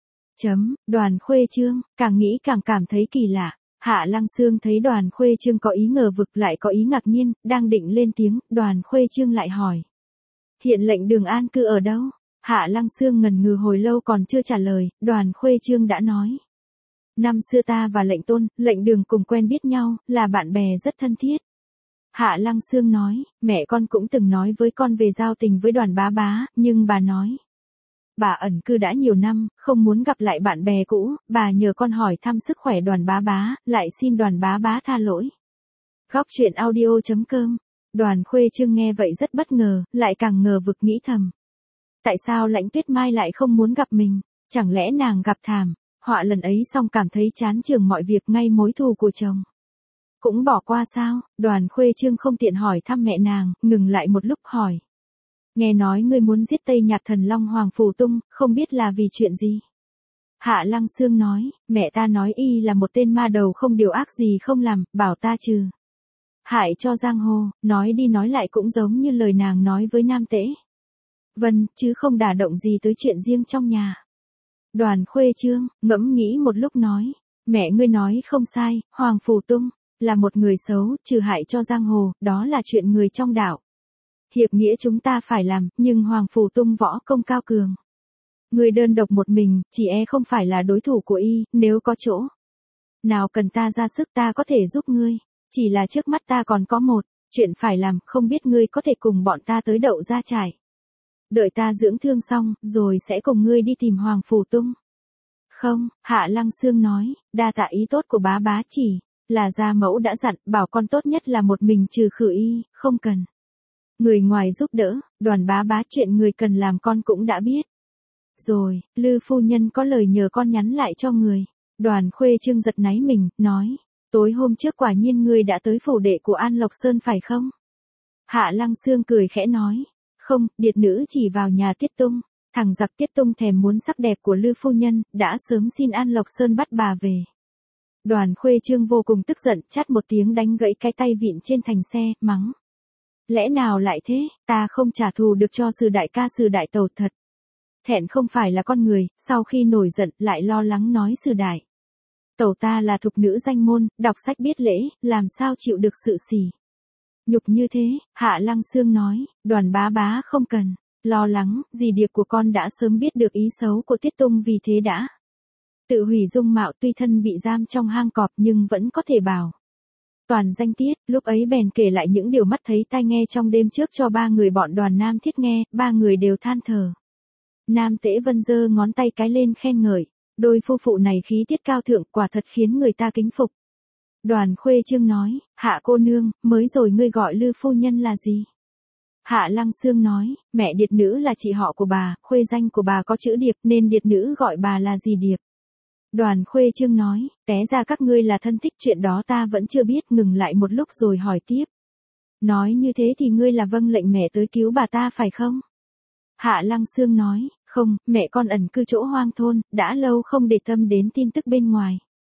Đoàn Khuê Trương, càng nghĩ càng cảm thấy kỳ lạ. Hạ Lăng Xương thấy Đoàn Khuê Trương có ý ngờ vực, lại có ý ngạc nhiên, đang định lên tiếng, Đoàn Khuê Trương lại hỏi. Hiện lệnh đường an cư ở đâu? Hạ Lăng Xương ngần ngừ hồi lâu còn chưa trả lời, Đoàn Khuê Trương đã nói. Năm xưa ta và lệnh tôn, lệnh đường cùng quen biết nhau, là bạn bè rất thân thiết. Hạ Lăng Xương nói, mẹ con cũng từng nói với con về giao tình với Đoàn bá bá, nhưng bà nói. Bà ẩn cư đã nhiều năm, không muốn gặp lại bạn bè cũ, bà nhờ con hỏi thăm sức khỏe Đoàn bá bá, lại xin Đoàn bá bá tha lỗi. Góc truyện audio.com. Đoàn Khuê Trương nghe vậy rất bất ngờ, lại càng ngờ vực nghĩ thầm. Tại sao Lãnh Tuyết Mai lại không muốn gặp mình? Chẳng lẽ nàng gặp thảm họa lần ấy xong cảm thấy chán chường mọi việc, ngay mối thù của chồng cũng bỏ qua sao? Đoàn Khuê Trương không tiện hỏi thăm mẹ nàng, ngừng lại một lúc hỏi. Nghe nói ngươi muốn giết Tây Nhạc Thần Long Hoàng Phù Tung, không biết là vì chuyện gì? Hạ Lăng Xương nói, mẹ ta nói y là một tên ma đầu không điều ác gì không làm, bảo ta trừ hại cho giang hồ, nói đi nói lại cũng giống như lời nàng nói với Nam Tế Vân, chứ không đả động gì tới chuyện riêng trong nhà. Đoàn Khuê Trương, ngẫm nghĩ một lúc nói, mẹ ngươi nói không sai, Hoàng Phù Tung là một người xấu, trừ hại cho giang hồ, đó là chuyện người trong đạo. Hiệp nghĩa chúng ta phải làm, nhưng Hoàng Phù Tung võ công cao cường. Người đơn độc một mình, chỉ e không phải là đối thủ của y, nếu có chỗ nào cần ta ra sức ta có thể giúp ngươi. Chỉ là trước mắt ta còn có một chuyện phải làm, không biết ngươi có thể cùng bọn ta tới Đậu Gia Trải Đợi ta dưỡng thương xong, rồi sẽ cùng ngươi đi tìm Hoàng Phủ Tung. Không, Hạ Lăng Xương nói, đa tạ ý tốt của bá bá chỉ, là gia mẫu đã dặn, bảo con tốt nhất là một mình trừ khử y, không cần người ngoài giúp đỡ, Đoàn bá bá chuyện người cần làm con cũng đã biết. Rồi, Lư phu nhân có lời nhờ con nhắn lại cho người. Đoàn Khuê Trương giật náy mình, nói, tối hôm trước quả nhiên ngươi đã tới phủ đệ của An Lộc Sơn phải không? Hạ Lăng Xương cười khẽ nói, không, điệt nữ chỉ vào nhà Tiết Tung. Thằng giặc Tiết Tung thèm muốn sắc đẹp của Lư phu nhân, đã sớm xin An Lộc Sơn bắt bà về. Đoàn Khuê Trương vô cùng tức giận, chát một tiếng đánh gãy cái tay vịn trên thành xe, mắng. Lẽ nào lại thế, ta không trả thù được cho sư đại ca sư đại tẩu thật. Thẹn không phải là con người, sau khi nổi giận lại lo lắng nói sư đại. Tẩu ta là thục nữ danh môn, đọc sách biết lễ, làm sao chịu được sự sỉ. Nhục như thế, Hạ Lăng Xương nói, Đoàn bá bá không cần lo lắng, dì điệp của con đã sớm biết được ý xấu của Tiết Tung vì thế đã tự hủy dung mạo, tuy thân bị giam trong hang cọp nhưng vẫn có thể bảo toàn danh tiết, lúc ấy bèn kể lại những điều mắt thấy tai nghe trong đêm trước cho ba người bọn Đoàn Nam Thiết nghe, ba người đều than thở. Nam Tễ Vân giơ ngón tay cái lên khen ngợi, đôi phu phụ này khí tiết cao thượng, quả thật khiến người ta kính phục. Đoàn Khuê Trương nói, Hạ cô nương, mới rồi ngươi gọi Lư phu nhân là gì? Hạ Lăng Xương nói, mẹ điệt nữ là chị họ của bà, khuê danh của bà có chữ điệp nên điệt nữ gọi bà là gì điệp. Đoàn Khuê Trương nói, té ra các ngươi là thân thích, chuyện đó ta vẫn chưa biết, ngừng lại một lúc rồi hỏi tiếp. Nói như thế thì ngươi là vâng lệnh mẹ tới cứu bà ta phải không? Hạ Lăng Xương nói, không, mẹ con ẩn cư chỗ hoang thôn, đã lâu không để tâm đến tin tức bên ngoài.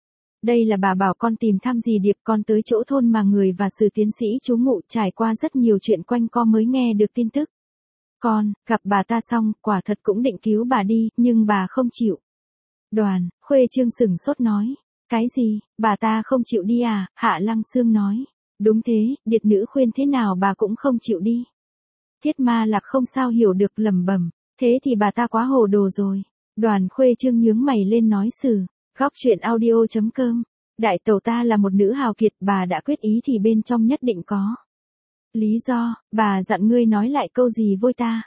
Đây là bà bảo con tìm thăm dì điệp, con tới chỗ thôn mà người và sử tiến sĩ trú ngụ, trải qua rất nhiều chuyện quanh co mới nghe được tin tức. Con, gặp bà ta xong, quả thật cũng định cứu bà đi, nhưng bà không chịu. Đoàn Khuê Trương sửng sốt nói, cái gì, bà ta không chịu đi à? Hạ Lăng Xương nói, đúng thế, điệt nữ khuyên thế nào bà cũng không chịu đi. Thiết Ma Lạc không sao hiểu được, lẩm bẩm, thế thì bà ta quá hồ đồ rồi. Đoàn Khuê Trương nhướng mày lên nói xử. Góc truyện audio.com, đại tẩu ta là một nữ hào kiệt, bà đã quyết ý thì bên trong nhất định có lý do, bà dặn ngươi nói lại câu gì vôi ta.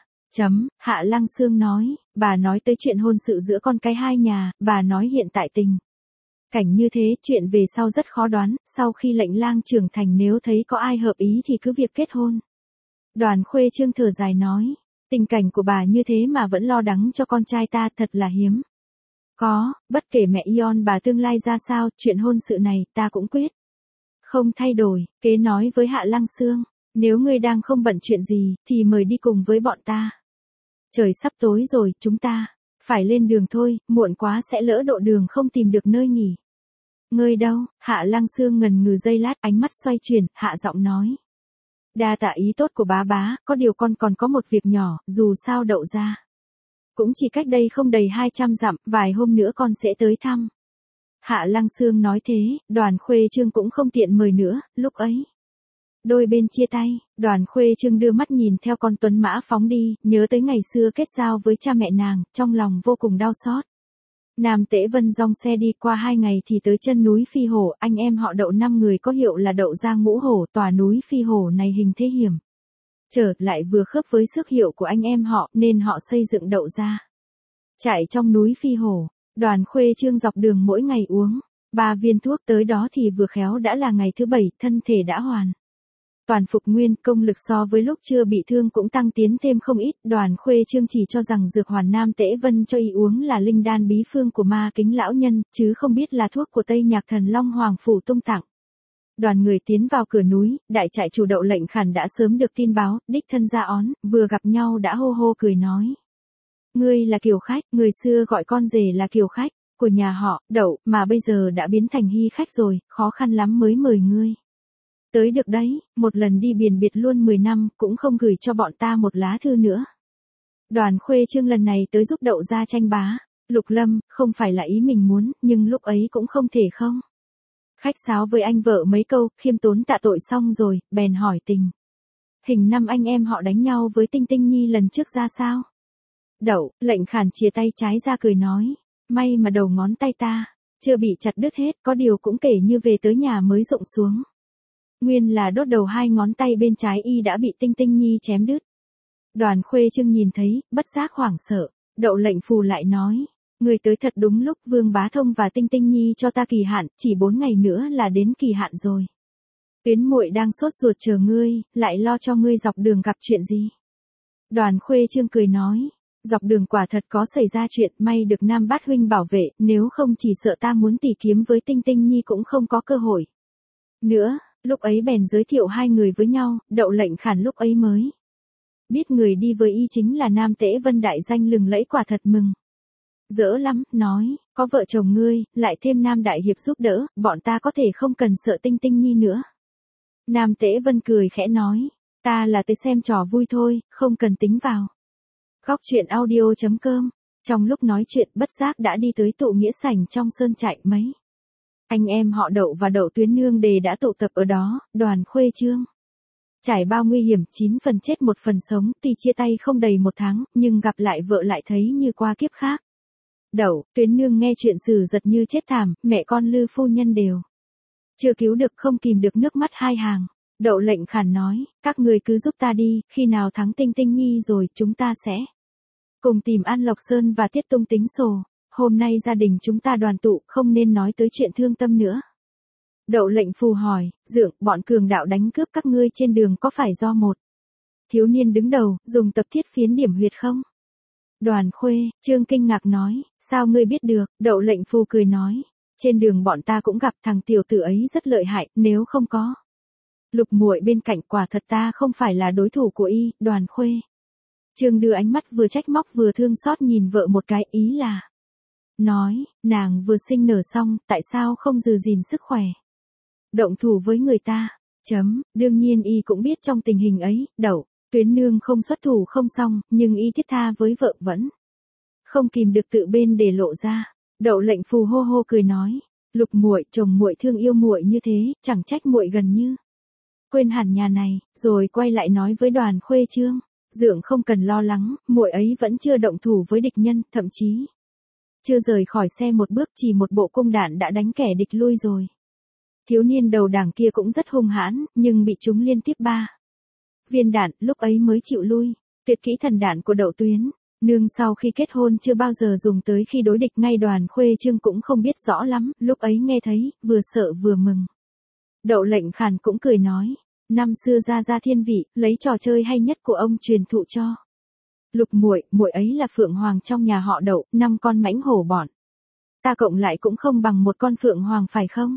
Hạ Lăng Xương nói, bà nói tới chuyện hôn sự giữa con cái hai nhà, bà nói hiện tại tình cảnh như thế, chuyện về sau rất khó đoán, sau khi lệnh lang trưởng thành nếu thấy có ai hợp ý thì cứ việc kết hôn. Đoàn Khuê Trương thở dài nói, tình cảnh của bà như thế mà vẫn lo lắng cho con trai ta, thật là hiếm. Có, bất kể mẹ Ion bà tương lai ra sao, chuyện hôn sự này ta cũng quyết không thay đổi. Kế nói với Hạ Lăng Xương, nếu ngươi đang không bận chuyện gì, thì mời đi cùng với bọn ta. Trời sắp tối rồi, chúng ta phải lên đường thôi, muộn quá sẽ lỡ độ đường không tìm được nơi nghỉ. Ngươi đâu? Hạ Lăng Xương ngần ngừ giây lát, ánh mắt xoay chuyển, hạ giọng nói. Đa tạ ý tốt của bá bá, có điều con còn có một việc nhỏ, dù sao Đậu ra cũng chỉ cách đây không đầy 200 dặm, vài hôm nữa con sẽ tới thăm. Hạ Lăng Xương nói thế, Đoàn Khuê Trương cũng không tiện mời nữa, lúc ấy đôi bên chia tay, Đoàn Khuê Trương đưa mắt nhìn theo con tuấn mã phóng đi, nhớ tới ngày xưa kết giao với cha mẹ nàng, trong lòng vô cùng đau xót. Nam Tễ Vân dòng xe đi qua 2 ngày thì tới chân núi Phi Hổ, anh em họ Đậu 5 người có hiệu là Đậu Gia Ngũ Hổ, tòa núi Phi Hổ này hình thế hiểm trở lại vừa khớp với sức hiệu của anh em họ, nên họ xây dựng Đậu Gia chạy trong núi Phi Hổ. Đoàn Khuê Trương dọc đường mỗi ngày uống 3 viên thuốc, tới đó thì vừa khéo đã là ngày thứ 7, thân thể đã hoàn toàn phục nguyên, công lực so với lúc chưa bị thương cũng tăng tiến thêm không ít. Đoàn Khuê Trương chỉ cho rằng dược hoàn Nam Tễ Vân cho y uống là linh đan bí phương của Ma Kính lão nhân, chứ không biết là thuốc của Tây Nhạc Thần Long Hoàng Phủ Tung tặng. Đoàn người tiến vào cửa núi, đại trại chủ Đậu Lệnh Khản đã sớm được tin báo, đích thân ra ón, vừa gặp nhau đã hô hô cười nói. Ngươi là Kiều Khách, người xưa gọi con rể là Kiều Khách, của nhà họ Đậu, mà bây giờ đã biến thành Hy Khách rồi, khó khăn lắm mới mời ngươi tới được đấy, một lần đi biển biệt luôn 10 năm, cũng không gửi cho bọn ta một lá thư nữa. Đoàn Khuê Trương lần này tới giúp Đậu gia tranh bá, Lục Lâm, không phải là ý mình muốn, nhưng lúc ấy cũng không thể không. Khách sáo với anh vợ mấy câu, khiêm tốn tạ tội xong rồi, bèn hỏi tình hình năm anh em họ đánh nhau với Tinh Tinh Nhi lần trước ra sao. Đậu Lệnh Khản chìa tay trái ra cười nói, may mà đầu ngón tay ta chưa bị chặt đứt hết, có điều cũng kể như về tới nhà mới rụng xuống. Nguyên là đốt đầu 2 ngón tay bên trái y đã bị Tinh Tinh Nhi chém đứt. Đoàn Khuê Trương nhìn thấy, bất giác hoảng sợ, Đậu Lệnh Phù lại nói, người tới thật đúng lúc, Vương Bá Thông và Tinh Tinh Nhi cho ta kỳ hạn, chỉ 4 ngày nữa là đến kỳ hạn rồi. Tuyến muội đang sốt ruột chờ ngươi, lại lo cho ngươi dọc đường gặp chuyện gì. Đoàn Khuê Trương cười nói, dọc đường quả thật có xảy ra chuyện, may được Nam Bát huynh bảo vệ, nếu không chỉ sợ ta muốn tỉ kiếm với Tinh Tinh Nhi cũng không có cơ hội. Nữa, lúc ấy bèn giới thiệu hai người với nhau, Đậu Lệnh Khản lúc ấy mới biết người đi với y chính là Nam Tễ Vân đại danh lừng lẫy, quả thật mừng dỡ lắm, nói, có vợ chồng ngươi, lại thêm Nam Đại Hiệp giúp đỡ, bọn ta có thể không cần sợ Tinh Tinh Nhi nữa. Nam Tễ Vân cười khẽ nói, ta là tới xem trò vui thôi, không cần tính vào. Góc truyện audio.com, trong lúc nói chuyện bất giác đã đi tới tụ nghĩa sảnh trong sơn trại mấy. Anh em họ Đậu và Đậu Tuyến Nương Đề đã tụ tập ở đó, Đoàn Khuê Trương trải bao nguy hiểm, 9 phần chết 1 phần sống, tuy chia tay không đầy 1 tháng, nhưng gặp lại vợ lại thấy như qua kiếp khác. Đậu, Tuyến Nương nghe chuyện sử giật như chết thảm, mẹ con Lư phu nhân đều chưa cứu được, không kìm được nước mắt hai hàng. Đậu Lệnh Khản nói, các người cứ giúp ta đi, khi nào thắng Tinh Tinh Nhi rồi, chúng ta sẽ cùng tìm An Lộc Sơn và Tiết Tung tính sổ. Hôm nay gia đình chúng ta đoàn tụ, không nên nói tới chuyện thương tâm nữa. Đậu Lệnh Phù hỏi, Dượng, bọn cường đạo đánh cướp các ngươi trên đường có phải do một thiếu niên đứng đầu, dùng tập thiết phiến điểm huyệt không? Đoàn Khuê Trương kinh ngạc nói, sao ngươi biết được? Đậu Lệnh Phù cười nói, trên đường bọn ta cũng gặp thằng tiểu tử ấy rất lợi hại, nếu không có Lục muội bên cạnh, quả thật ta không phải là đối thủ của y. Đoàn Khuê Trương đưa ánh mắt vừa trách móc vừa thương xót nhìn vợ một cái, ý là nói, nàng vừa sinh nở xong, tại sao không giữ gìn sức khỏe động thủ với người ta. Đương nhiên y cũng biết trong tình hình ấy, Đậu Tuyến Nương không xuất thủ không xong, nhưng y thiết tha với vợ vẫn không kìm được tự bên để lộ ra. Đậu Lệnh Phù hô hô cười nói, Lục muội, chồng muội thương yêu muội như thế, chẳng trách muội gần như quên hẳn nhà này. Rồi quay lại nói với Đoàn Khuê Trương, Dượng không cần lo lắng, muội ấy vẫn chưa động thủ với địch nhân, thậm chí chưa rời khỏi xe một bước, chỉ một bộ cung đạn đã đánh kẻ địch lui rồi. Thiếu niên đầu đảng kia cũng rất hung hãn, nhưng bị trúng liên tiếp 3 viên đạn, lúc ấy mới chịu lui. Tuyệt kỹ thần đạn của Đậu Tuyến Nương sau khi kết hôn chưa bao giờ dùng tới khi đối địch, ngay Đoàn Khuê Trương cũng không biết rõ lắm, lúc ấy nghe thấy, vừa sợ vừa mừng. Đậu Lệnh Khản cũng cười nói, năm xưa Gia Thiên Vị, lấy trò chơi hay nhất của ông truyền thụ cho Lục muội, muội ấy là phượng hoàng trong nhà họ Đậu, 5 con mãnh hổ bọn ta cộng lại cũng không bằng một con phượng hoàng phải không?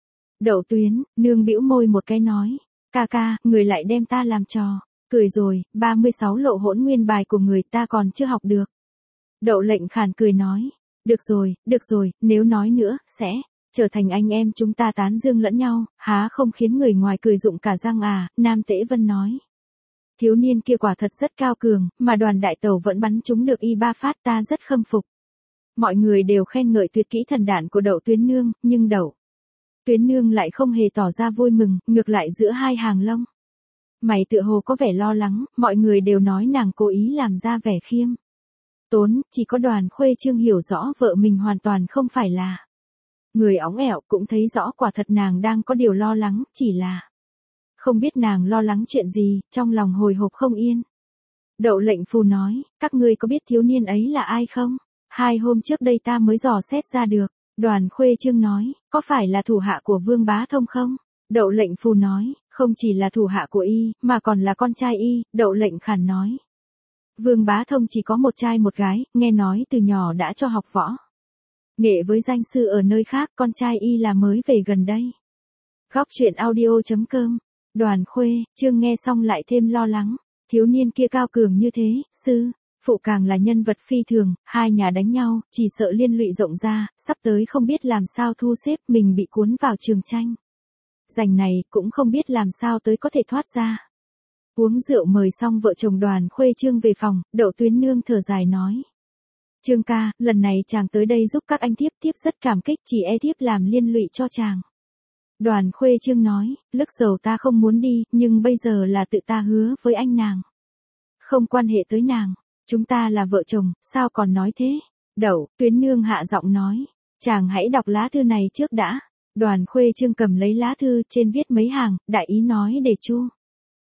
Đậu Tuyến Nương bĩu môi một cái nói, ca ca, người lại đem ta làm trò cười rồi, 36 lộ hỗn nguyên bài của người ta còn chưa học được. Đậu Lệnh Khản cười nói, được rồi, nếu nói nữa, sẽ trở thành anh em chúng ta tán dương lẫn nhau, há không khiến người ngoài cười rụng cả răng à. Nam Tễ Vân nói, thiếu niên kia quả thật rất cao cường, mà Đoàn đại tẩu vẫn bắn trúng được y 3 phát, ta rất khâm phục. Mọi người đều khen ngợi tuyệt kỹ thần đạn của Đậu Tuyến Nương, nhưng Đậu Tuyến Nương lại không hề tỏ ra vui mừng, ngược lại giữa hai hàng lông mày tựa hồ có vẻ lo lắng, mọi người đều nói nàng cố ý làm ra vẻ khiêm tốn, chỉ có Đoàn Khuê Trương hiểu rõ vợ mình hoàn toàn không phải là người óng ẻo, cũng thấy rõ quả thật nàng đang có điều lo lắng, chỉ là không biết nàng lo lắng chuyện gì, trong lòng hồi hộp không yên. Đậu Lệnh Phù nói, các ngươi có biết thiếu niên ấy là ai không? 2 hôm trước đây ta mới dò xét ra được. Đoàn Khuê Trương nói, có phải là thủ hạ của Vương Bá Thông không? Đậu Lệnh Phù nói, không chỉ là thủ hạ của y, mà còn là con trai y. Đậu Lệnh Khản nói, Vương Bá Thông chỉ có một trai một gái, nghe nói từ nhỏ đã cho học võ nghệ với danh sư ở nơi khác, con trai y là mới về gần đây. Góc truyện audio.com, Đoàn Khuê Trương nghe xong lại thêm lo lắng, thiếu niên kia cao cường như thế, sư phụ càng là nhân vật phi thường, hai nhà đánh nhau, chỉ sợ liên lụy rộng ra, sắp tới không biết làm sao thu xếp, mình bị cuốn vào trường tranh giành này, cũng không biết làm sao tới có thể thoát ra. Uống rượu mời xong, vợ chồng Đoàn Khuê Trương về phòng, Đậu Tuyến Nương thở dài nói, Trương ca, lần này chàng tới đây giúp các anh tiếp rất cảm kích, chỉ e tiếp làm liên lụy cho chàng. Đoàn Khuê Trương nói, lúc đầu ta không muốn đi, nhưng bây giờ là tự ta hứa với anh nàng, không quan hệ tới nàng, chúng ta là vợ chồng, sao còn nói thế? Đậu Tuyến Nương hạ giọng nói, chàng hãy đọc lá thư này trước đã. Đoàn Khuê Trương cầm lấy lá thư, trên viết mấy hàng, đại ý nói để Chu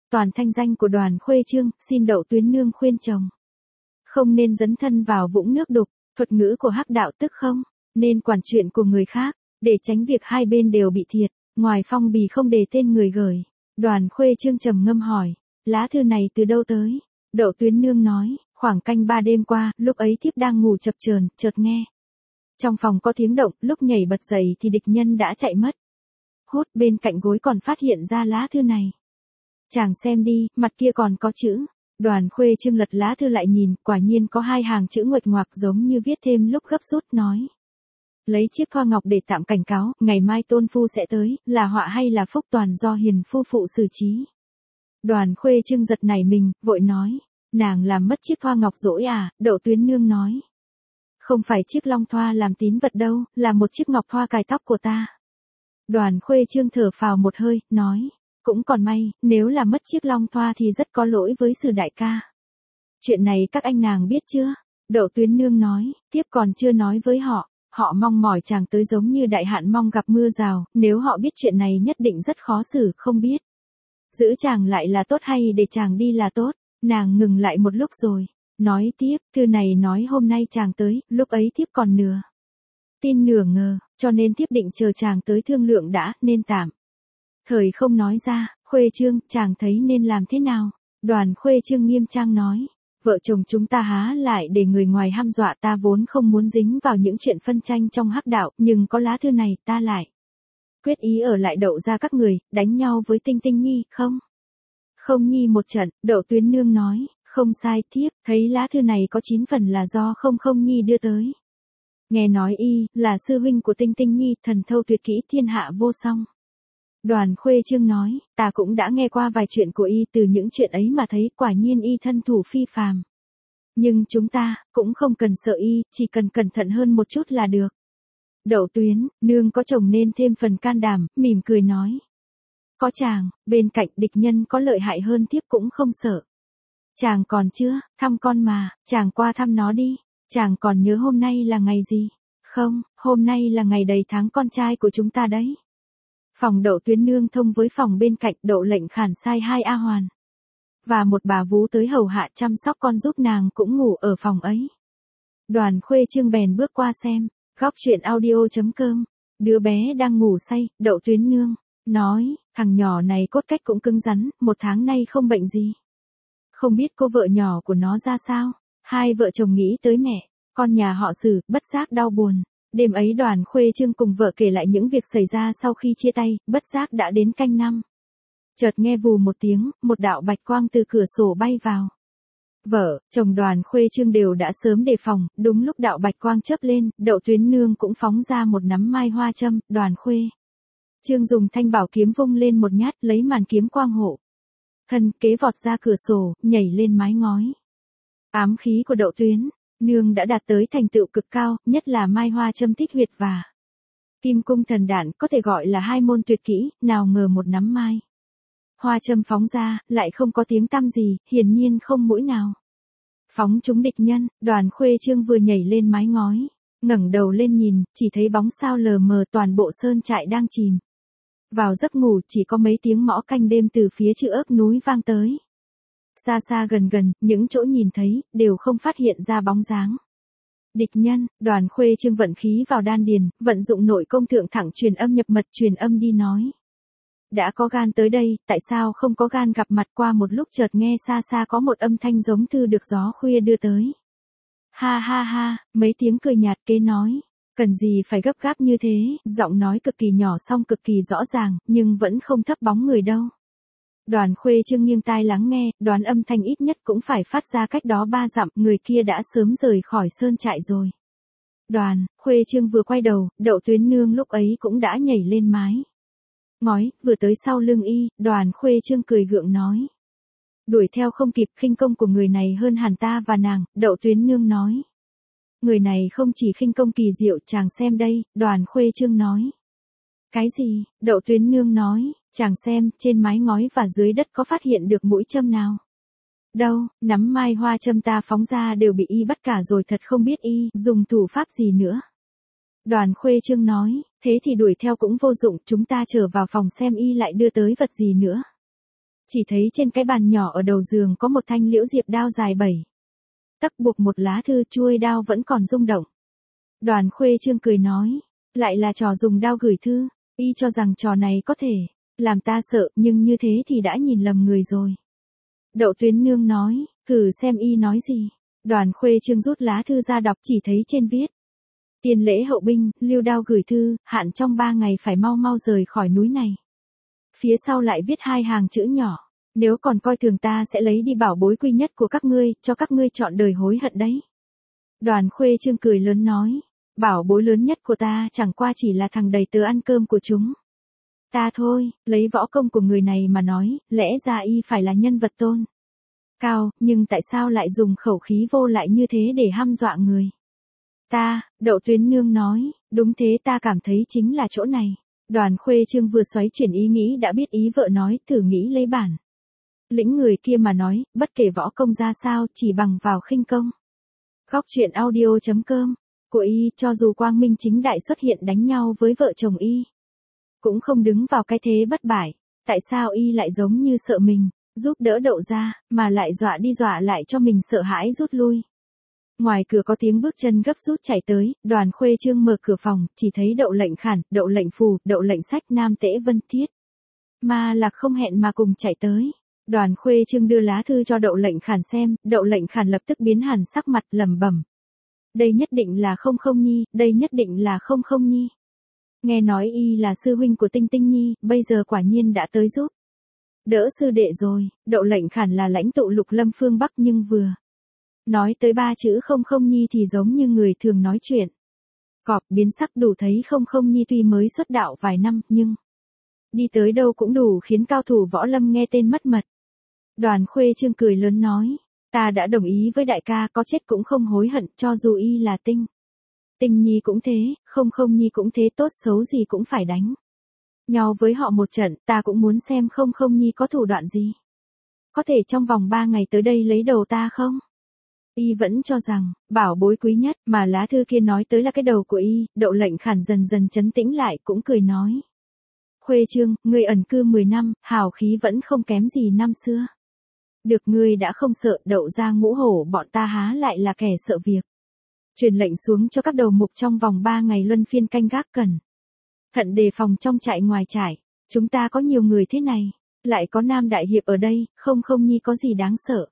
toàn thanh danh của Đoàn Khuê Trương, xin Đậu Tuyến Nương khuyên chồng. Không nên dấn thân vào vũng nước đục, thuật ngữ của hắc đạo tức không, nên quản chuyện của người khác, để tránh việc hai bên đều bị thiệt, ngoài phong bì không đề tên người gửi. Đoàn Khuê Trương trầm ngâm hỏi, lá thư này từ đâu tới? Đậu Tuyến Nương nói, khoảng canh 3 đêm qua, lúc ấy thiếp đang ngủ chập chờn, chợt nghe trong phòng có tiếng động, lúc nhảy bật dậy thì địch nhân đã chạy mất. Hốt bên cạnh gối còn phát hiện ra lá thư này. Chàng xem đi, mặt kia còn có chữ. Đoàn Khuê Trương lật lá thư lại nhìn, quả nhiên có 2 hàng chữ nguệch ngoạc giống như viết thêm lúc gấp rút, nói. Lấy chiếc thoa ngọc để tạm cảnh cáo, ngày mai tôn phu sẽ tới, là họa hay là phúc toàn do hiền phu phụ xử trí. Đoàn Khuê Trương giật nảy mình, vội nói, nàng làm mất chiếc thoa ngọc dỗi à? Đậu Tuyến Nương nói. Không phải chiếc long thoa làm tín vật đâu, là một chiếc ngọc thoa cài tóc của ta. Đoàn Khuê Trương thở phào một hơi, nói, cũng còn may, nếu là mất chiếc long thoa thì rất có lỗi với Sử đại ca. Chuyện này các anh nàng biết chưa? Đậu Tuyến Nương nói, tiếp còn chưa nói với họ, họ mong mỏi chàng tới giống như đại hạn mong gặp mưa rào, nếu họ biết chuyện này nhất định rất khó xử, không biết. Giữ chàng lại là tốt hay để chàng đi là tốt? Nàng ngừng lại một lúc rồi, nói tiếp, thư này nói hôm nay chàng tới, lúc ấy thiếp còn nửa tin nửa ngờ, cho nên thiếp định chờ chàng tới thương lượng đã, nên tạm thời không nói ra. Khuê Trương, chàng thấy nên làm thế nào? Đoàn Khuê Trương nghiêm trang nói, vợ chồng chúng ta há lại để người ngoài hăm dọa, ta vốn không muốn dính vào những chuyện phân tranh trong hắc đạo, nhưng có lá thư này ta lại quyết ý ở lại Đậu ra các người, đánh nhau với Tinh Tinh Nhi, không? Không nhi một trận. Đậu Tuyến Nương nói, không sai, thiếp thấy lá thư này có 9 phần là do không nhi đưa tới. Nghe nói y là sư huynh của Tinh Tinh Nhi, thần thâu tuyệt kỹ thiên hạ vô song. Đoàn Khuê Trương nói, ta cũng đã nghe qua vài chuyện của y, từ những chuyện ấy mà thấy quả nhiên y thân thủ phi phàm. Nhưng chúng ta cũng không cần sợ y, chỉ cần cẩn thận hơn một chút là được. Đậu Tuyến Nương có chồng nên thêm phần can đảm, mỉm cười nói. Có chàng, bên cạnh địch nhân có lợi hại hơn thiếp cũng không sợ. Chàng còn chưa, thăm con mà, chàng qua thăm nó đi. Chàng còn nhớ hôm nay là ngày gì? Không, hôm nay là ngày đầy tháng con trai của chúng ta đấy. Phòng Đậu Tuyến Nương thông với phòng bên cạnh, Đậu lệnh khản sai 2 A hoàn và một bà vú tới hầu hạ chăm sóc con giúp nàng cũng ngủ ở phòng ấy. Đoàn Khuê Trương bèn bước qua xem, góc truyện audio.com, đứa bé đang ngủ say. Đậu Tuyến Nương nói, thằng nhỏ này cốt cách cũng cứng rắn, 1 tháng nay không bệnh gì. Không biết cô vợ nhỏ của nó ra sao? Hai vợ chồng nghĩ tới mẹ, con nhà họ Sử, bất giác đau buồn. Đêm ấy Đoàn Khuê Trương cùng vợ kể lại những việc xảy ra sau khi chia tay, bất giác đã đến canh 5. Chợt nghe vù một tiếng, một đạo bạch quang từ cửa sổ bay vào. Vợ, chồng Đoàn Khuê Trương đều đã sớm đề phòng, đúng lúc đạo bạch quang chớp lên, Đậu Tuyến Nương cũng phóng ra một nắm mai hoa châm. Đoàn Khuê Trương dùng thanh bảo kiếm vung lên một nhát, lấy màn kiếm quang hộ thân kế vọt ra cửa sổ, nhảy lên mái ngói. Ám khí của Đậu Tuyến Nương đã đạt tới thành tựu cực cao, nhất là mai hoa châm tích huyệt và kim cung thần đạn, có thể gọi là 2 môn tuyệt kỹ, nào ngờ một nắm mai hoa châm phóng ra, lại không có tiếng tăm gì, hiển nhiên không mũi nào phóng trúng địch nhân. Đoàn Khuê Trương vừa nhảy lên mái ngói, ngẩng đầu lên nhìn, chỉ thấy bóng sao lờ mờ, toàn bộ sơn trại đang chìm vào giấc ngủ, chỉ có mấy tiếng mõ canh đêm từ phía chữ ớt núi vang tới. Xa xa gần gần, những chỗ nhìn thấy, đều không phát hiện ra bóng dáng địch nhân. Đoàn Khuê Trương vận khí vào đan điền, vận dụng nội công thượng thẳng truyền âm nhập mật, truyền âm đi nói. Đã có gan tới đây, tại sao không có gan gặp mặt? Qua một lúc chợt nghe xa xa có một âm thanh giống thư được gió khuya đưa tới. Ha ha ha, mấy tiếng cười nhạt kế nói. Cần gì phải gấp gáp như thế? Giọng nói cực kỳ nhỏ song cực kỳ rõ ràng, nhưng vẫn không thấp bóng người đâu. Đoàn Khuê Trương nghiêng tai lắng nghe, đoán âm thanh ít nhất cũng phải phát ra cách đó 3 dặm, người kia đã sớm rời khỏi sơn trại rồi. Đoàn Khuê Trương vừa quay đầu, Đậu Tuyến Nương lúc ấy cũng đã nhảy lên mái ngói, vừa tới sau lưng y. Đoàn Khuê Trương cười gượng nói. Đuổi theo không kịp, khinh công của người này hơn hẳn ta và nàng. Đậu Tuyến Nương nói. Người này không chỉ khinh công kỳ diệu, chàng xem đây. Đoàn Khuê Trương nói. Cái gì? Đậu Tuyến Nương nói, chàng xem, trên mái ngói và dưới đất có phát hiện được mũi châm nào? Đâu, nắm mai hoa châm ta phóng ra đều bị y bắt cả rồi, thật không biết y dùng thủ pháp gì nữa. Đoàn Khuê Trương nói, thế thì đuổi theo cũng vô dụng, chúng ta trở vào phòng xem y lại đưa tới vật gì nữa. Chỉ thấy trên cái bàn nhỏ ở đầu giường có một thanh liễu diệp đao dài 7 tấc buộc một lá thư, chuôi đao vẫn còn rung động. Đoàn Khuê Trương cười nói, lại là trò dùng đao gửi thư, y cho rằng trò này có thể làm ta sợ, nhưng như thế thì đã nhìn lầm người rồi. Đậu Tuyến Nương nói, thử xem y nói gì. Đoàn Khuê Trương rút lá thư ra đọc, chỉ thấy trên viết: Tiền lễ hậu binh, lưu đao gửi thư, hạn trong 3 ngày phải mau mau rời khỏi núi này. Phía sau lại viết 2 hàng chữ nhỏ: Nếu còn coi thường ta sẽ lấy đi bảo bối quý nhất của các ngươi, cho các ngươi trọn đời hối hận đấy. Đoàn Khuê Trương cười lớn nói, bảo bối lớn nhất của ta chẳng qua chỉ là thằng đầy tớ ăn cơm của chúng ta thôi. Lấy võ công của người này mà nói, lẽ ra y phải là nhân vật tôn cao, nhưng tại sao lại dùng khẩu khí vô lại như thế để hăm dọa người ta? Đậu Tuyến Nương nói, đúng thế, ta cảm thấy chính là chỗ này. Đoàn Khuê Trương vừa xoáy chuyển ý nghĩ đã biết ý vợ nói, thử nghĩ lấy bản lĩnh người kia mà nói, bất kể võ công ra sao, chỉ bằng vào khinh công. Góc truyện audio.com của y, cho dù quang minh chính đại xuất hiện đánh nhau với vợ chồng y, cũng không đứng vào cái thế bất bại. Tại sao y lại giống như sợ mình giúp đỡ Đậu ra, mà lại dọa đi dọa lại cho mình sợ hãi rút lui? Ngoài cửa có tiếng bước chân gấp rút chạy tới, Đoàn Khuê Trương mở cửa phòng, chỉ thấy Đậu Lệnh Khản, Đậu Lệnh Phù, Đậu Lệnh Sách, Nam Tễ Vân Thiết mà Lạc không hẹn mà cùng chạy tới. Đoàn Khuê Trương đưa lá thư cho Đậu Lệnh Khản xem, Đậu Lệnh Khản lập tức biến hẳn sắc mặt, lẩm bẩm: Đây nhất định là Không Không Nhi, đây nhất định là Không Không Nhi. Nghe nói y là sư huynh của Tinh Tinh Nhi, bây giờ quả nhiên đã tới giúp đỡ sư đệ rồi. Đậu Lệnh Khản là lãnh tụ Lục Lâm phương Bắc, nhưng vừa nói tới 3 chữ Không Không Nhi thì giống như người thường nói chuyện cọp biến sắc, đủ thấy Không Không Nhi tuy mới xuất đạo vài năm, nhưng đi tới đâu cũng đủ khiến cao thủ võ lâm nghe tên mất mật. Đoàn Khuê Trương cười lớn nói, ta đã đồng ý với đại ca, có chết cũng không hối hận, cho dù y là Tinh Nhi cũng thế, Không Không Nhi cũng thế, tốt xấu gì cũng phải đánh nhau với họ một trận, ta cũng muốn xem Không Không Nhi có thủ đoạn gì, có thể trong vòng 3 ngày tới đây lấy đầu ta không? Y vẫn cho rằng bảo bối quý nhất mà lá thư kia nói tới là cái đầu của y. Đậu Lệnh Khản dần dần trấn tĩnh lại, cũng cười nói, Khuê Trương, ngươi ẩn cư 10 năm, hào khí vẫn không kém gì năm xưa. Được ngươi đã không sợ, Đậu ra Ngũ Hổ bọn ta há lại là kẻ sợ việc. Truyền lệnh xuống cho các đầu mục trong vòng 3 ngày luân phiên canh gác, cẩn thận đề phòng trong trại ngoài trại. Chúng ta có nhiều người thế này, lại có Nam đại hiệp ở đây, Không Không Nhi có gì đáng sợ?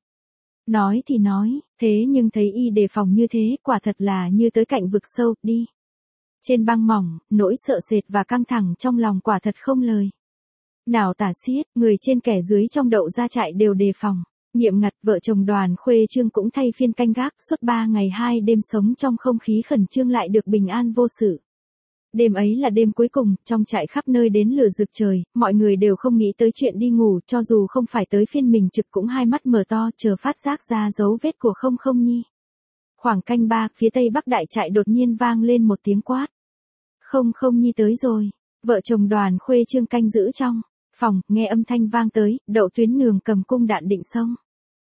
Nói thì nói, thế nhưng thấy y đề phòng như thế, quả thật là như tới cạnh vực sâu, đi trên băng mỏng, nỗi sợ sệt và căng thẳng trong lòng quả thật không lời nào tả xiết. Người trên kẻ dưới trong Đậu ra trại đều đề phòng nghiêm ngặt. Vợ chồng Đoàn Khuê Trương cũng thay phiên canh gác, suốt 3 ngày 2 đêm sống trong không khí khẩn trương lại được bình an vô sự. Đêm ấy là đêm cuối cùng, trong trại khắp nơi đến lửa rực trời, mọi người đều không nghĩ tới chuyện đi ngủ, cho dù không phải tới phiên mình trực cũng hai mắt mở to chờ phát giác ra dấu vết của Không Không Nhi. Khoảng canh 3, phía tây bắc đại trại đột nhiên vang lên một tiếng quát. Không Không Nhi tới rồi. Vợ chồng Đoàn Khuê Trương canh giữ trong phòng, nghe âm thanh vang tới, Đậu Tuyến Nương cầm cung đạn định xông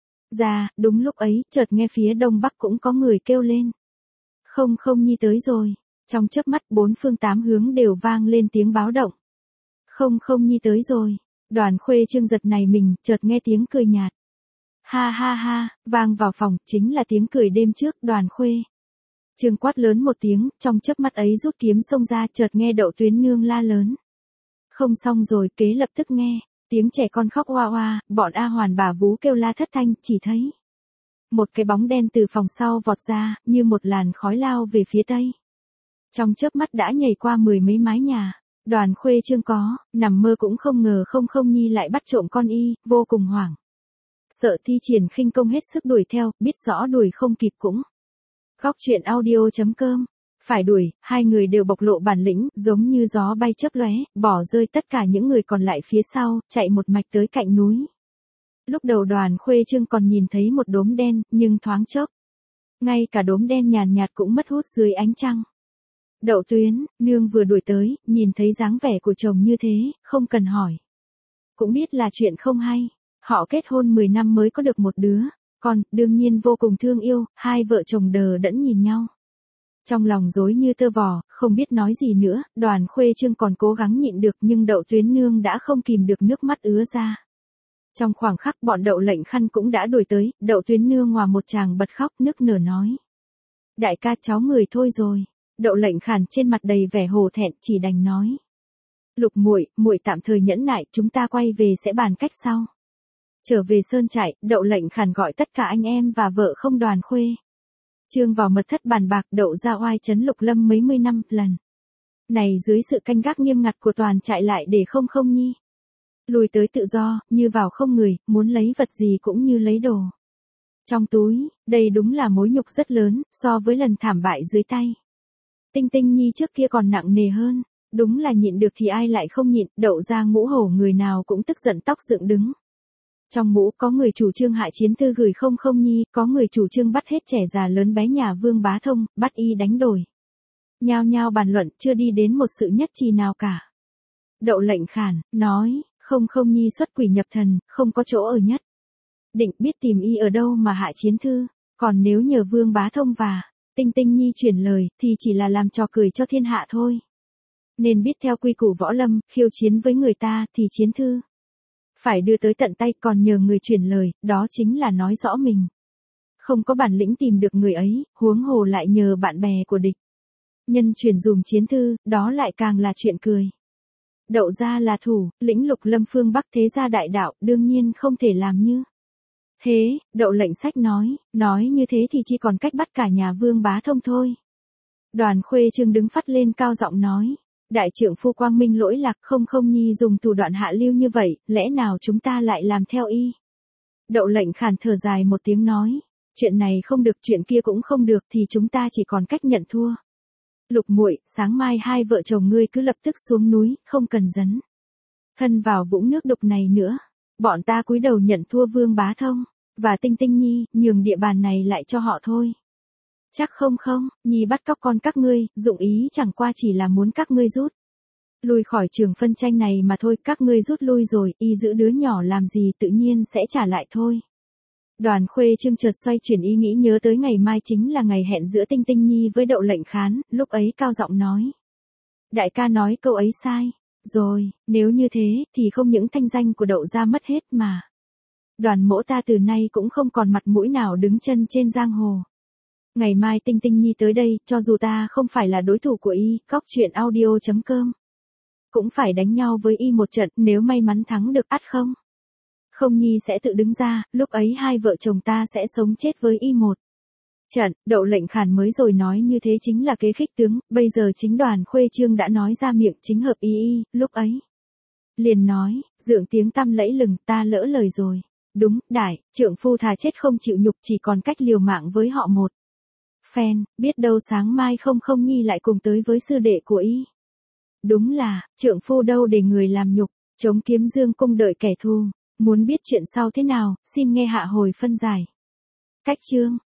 ra. Đúng lúc ấy, chợt nghe phía đông bắc cũng có người kêu lên, Không Không Nhi tới rồi. Trong chớp mắt, 4 phương 8 hướng đều vang lên tiếng báo động. Không Không Nhi tới rồi. Đoàn Khuê Trương giật này mình, chợt nghe tiếng cười nhạt. Ha ha ha, vang vào phòng, chính là tiếng cười đêm trước. Đoàn Khuê Trương quát lớn một tiếng, trong chớp mắt ấy rút kiếm xông ra, chợt nghe Đậu Tuyến Nương la lớn. Không xong rồi, kế lập tức nghe tiếng trẻ con khóc oa oa, bọn A Hoàn bà Vú kêu la thất thanh, chỉ thấy một cái bóng đen từ phòng sau vọt ra, như một làn khói lao về phía tây. Trong chớp mắt đã nhảy qua 10 mấy mái nhà. Đoàn Khuê Trương có nằm mơ cũng không ngờ Không Không Nhi lại bắt trộm con y, vô cùng hoảng sợ, thi triển khinh công hết sức đuổi theo, biết rõ đuổi không kịp cũng. Góc truyện audio.com phải đuổi, hai người đều bộc lộ bản lĩnh, giống như gió bay chớp lóe, bỏ rơi tất cả những người còn lại phía sau, chạy một mạch tới cạnh núi. Lúc đầu Đoàn Khuê Trương còn nhìn thấy một đốm đen, nhưng thoáng chốc, ngay cả đốm đen nhàn nhạt cũng mất hút dưới ánh trăng. Đậu Tuyến Nương vừa đuổi tới, nhìn thấy dáng vẻ của chồng như thế, không cần hỏi cũng biết là chuyện không hay. Họ kết hôn 10 năm mới có được một đứa con, đương nhiên vô cùng thương yêu. Hai vợ chồng đờ đẫn nhìn nhau, trong lòng rối như tơ vò, không biết nói gì nữa. Đoàn Khuê Trương còn cố gắng nhịn được, nhưng Đậu Tuyến Nương đã không kìm được nước mắt ứa ra. Trong khoảng khắc bọn Đậu Lệnh Khăn cũng đã đuổi tới, Đậu Tuyến Nương hòa một chàng bật khóc nức nở nói. Đại ca cháu người thôi rồi. Đậu Lệnh Khản trên mặt đầy vẻ hổ thẹn chỉ đành nói. Lục muội, muội tạm thời nhẫn nại, chúng ta quay về sẽ bàn cách sau. Trở về sơn trại, Đậu Lệnh Khản gọi tất cả anh em và vợ không Đoàn Khuê. Trương vào mật thất bàn bạc Đậu ra oai trấn Lục Lâm mấy mươi năm lần. Này dưới sự canh gác nghiêm ngặt của toàn trại lại để không nhi. Lùi tới tự do, như vào không người, muốn lấy vật gì cũng như lấy đồ. Trong túi, đây đúng là mối nhục rất lớn, so với lần thảm bại dưới tay. Tinh Tinh Nhi trước kia còn nặng nề hơn, đúng là nhịn được thì ai lại không nhịn, Đậu ra ngũ hổ người nào cũng tức giận tóc dựng đứng. Trong ngũ có người chủ trương hại Chiến Thư gửi không nhi, có người chủ trương bắt hết trẻ già lớn bé nhà Vương Bá Thông, bắt y đánh đổi. Nhao nhao bàn luận chưa đi đến một sự nhất trí nào cả. Đậu Lệnh Khản, nói, không nhi xuất quỷ nhập thần, không có chỗ ở nhất. Định biết tìm y ở đâu mà hại Chiến Thư, còn nếu nhờ Vương Bá Thông và Tinh Tinh Nhi chuyển lời thì chỉ là làm trò cười cho thiên hạ thôi. Nên biết theo quy củ võ lâm, khiêu chiến với người ta thì Chiến Thư phải đưa tới tận tay, còn nhờ người chuyển lời, đó chính là nói rõ mình không có bản lĩnh tìm được người ấy, huống hồ lại nhờ bạn bè của địch. Nhân chuyển dùm Chiến Thư, đó lại càng là chuyện cười. Đậu ra là thủ, lĩnh Lục Lâm phương Bắc thế gia đại đạo, đương nhiên không thể làm như thế. Đậu Lệnh Sách nói như thế thì chỉ còn cách bắt cả nhà Vương Bá Thông thôi. Đoàn Khuê Trương đứng phắt lên cao giọng nói. Đại trượng phu quang minh lỗi lạc, không nhi dùng thủ đoạn hạ lưu như vậy, lẽ nào chúng ta lại làm theo y? Đậu Lệnh Khản thở dài một tiếng nói. Chuyện này không được, chuyện kia cũng không được thì chúng ta chỉ còn cách nhận thua. Lục muội, sáng mai hai vợ chồng ngươi cứ lập tức xuống núi, không cần dấn thân vào vũng nước đục này nữa. Bọn ta cúi đầu nhận thua Vương Bá Thông và Tinh Tinh Nhi, nhường địa bàn này lại cho họ thôi. Chắc không, Nhi bắt cóc con các ngươi, dụng ý chẳng qua chỉ là muốn các ngươi rút lui khỏi trường phân tranh này mà thôi, các ngươi rút lui rồi, y giữ đứa nhỏ làm gì tự nhiên sẽ trả lại thôi. Đoàn Khuê Trương chợt xoay chuyển ý nghĩ, nhớ tới ngày mai chính là ngày hẹn giữa Tinh Tinh Nhi với Đậu Lệnh Khán, lúc ấy cao giọng nói. Đại ca nói câu ấy sai rồi, nếu như thế thì không những thanh danh của Đậu gia mất hết mà Đoàn mỗ ta từ nay cũng không còn mặt mũi nào đứng chân trên giang hồ. Ngày mai Tinh Tinh Nhi tới đây, cho dù ta không phải là đối thủ của y, coctruyện.audio.com cũng phải đánh nhau với y một trận, nếu may mắn thắng được ắt không nhi sẽ tự đứng ra, lúc ấy hai vợ chồng ta sẽ sống chết với y một trận. Đậu Lệnh Khản mới rồi nói như thế chính là kế khích tướng, bây giờ chính Đoàn Khuê Trương đã nói ra miệng, chính hợp y, lúc ấy liền nói, dượng tiếng tăm lẫy lừng, ta lỡ lời rồi. Đúng, đại trượng phu thà chết không chịu nhục, chỉ còn cách liều mạng với họ một phen, biết đâu sáng mai không nhi lại cùng tới với sư đệ của y. Đúng là, trượng phu đâu để người làm nhục, chống kiếm dương cung đợi kẻ thù. Muốn biết chuyện sau thế nào, xin nghe hạ hồi phân giải. Cách chương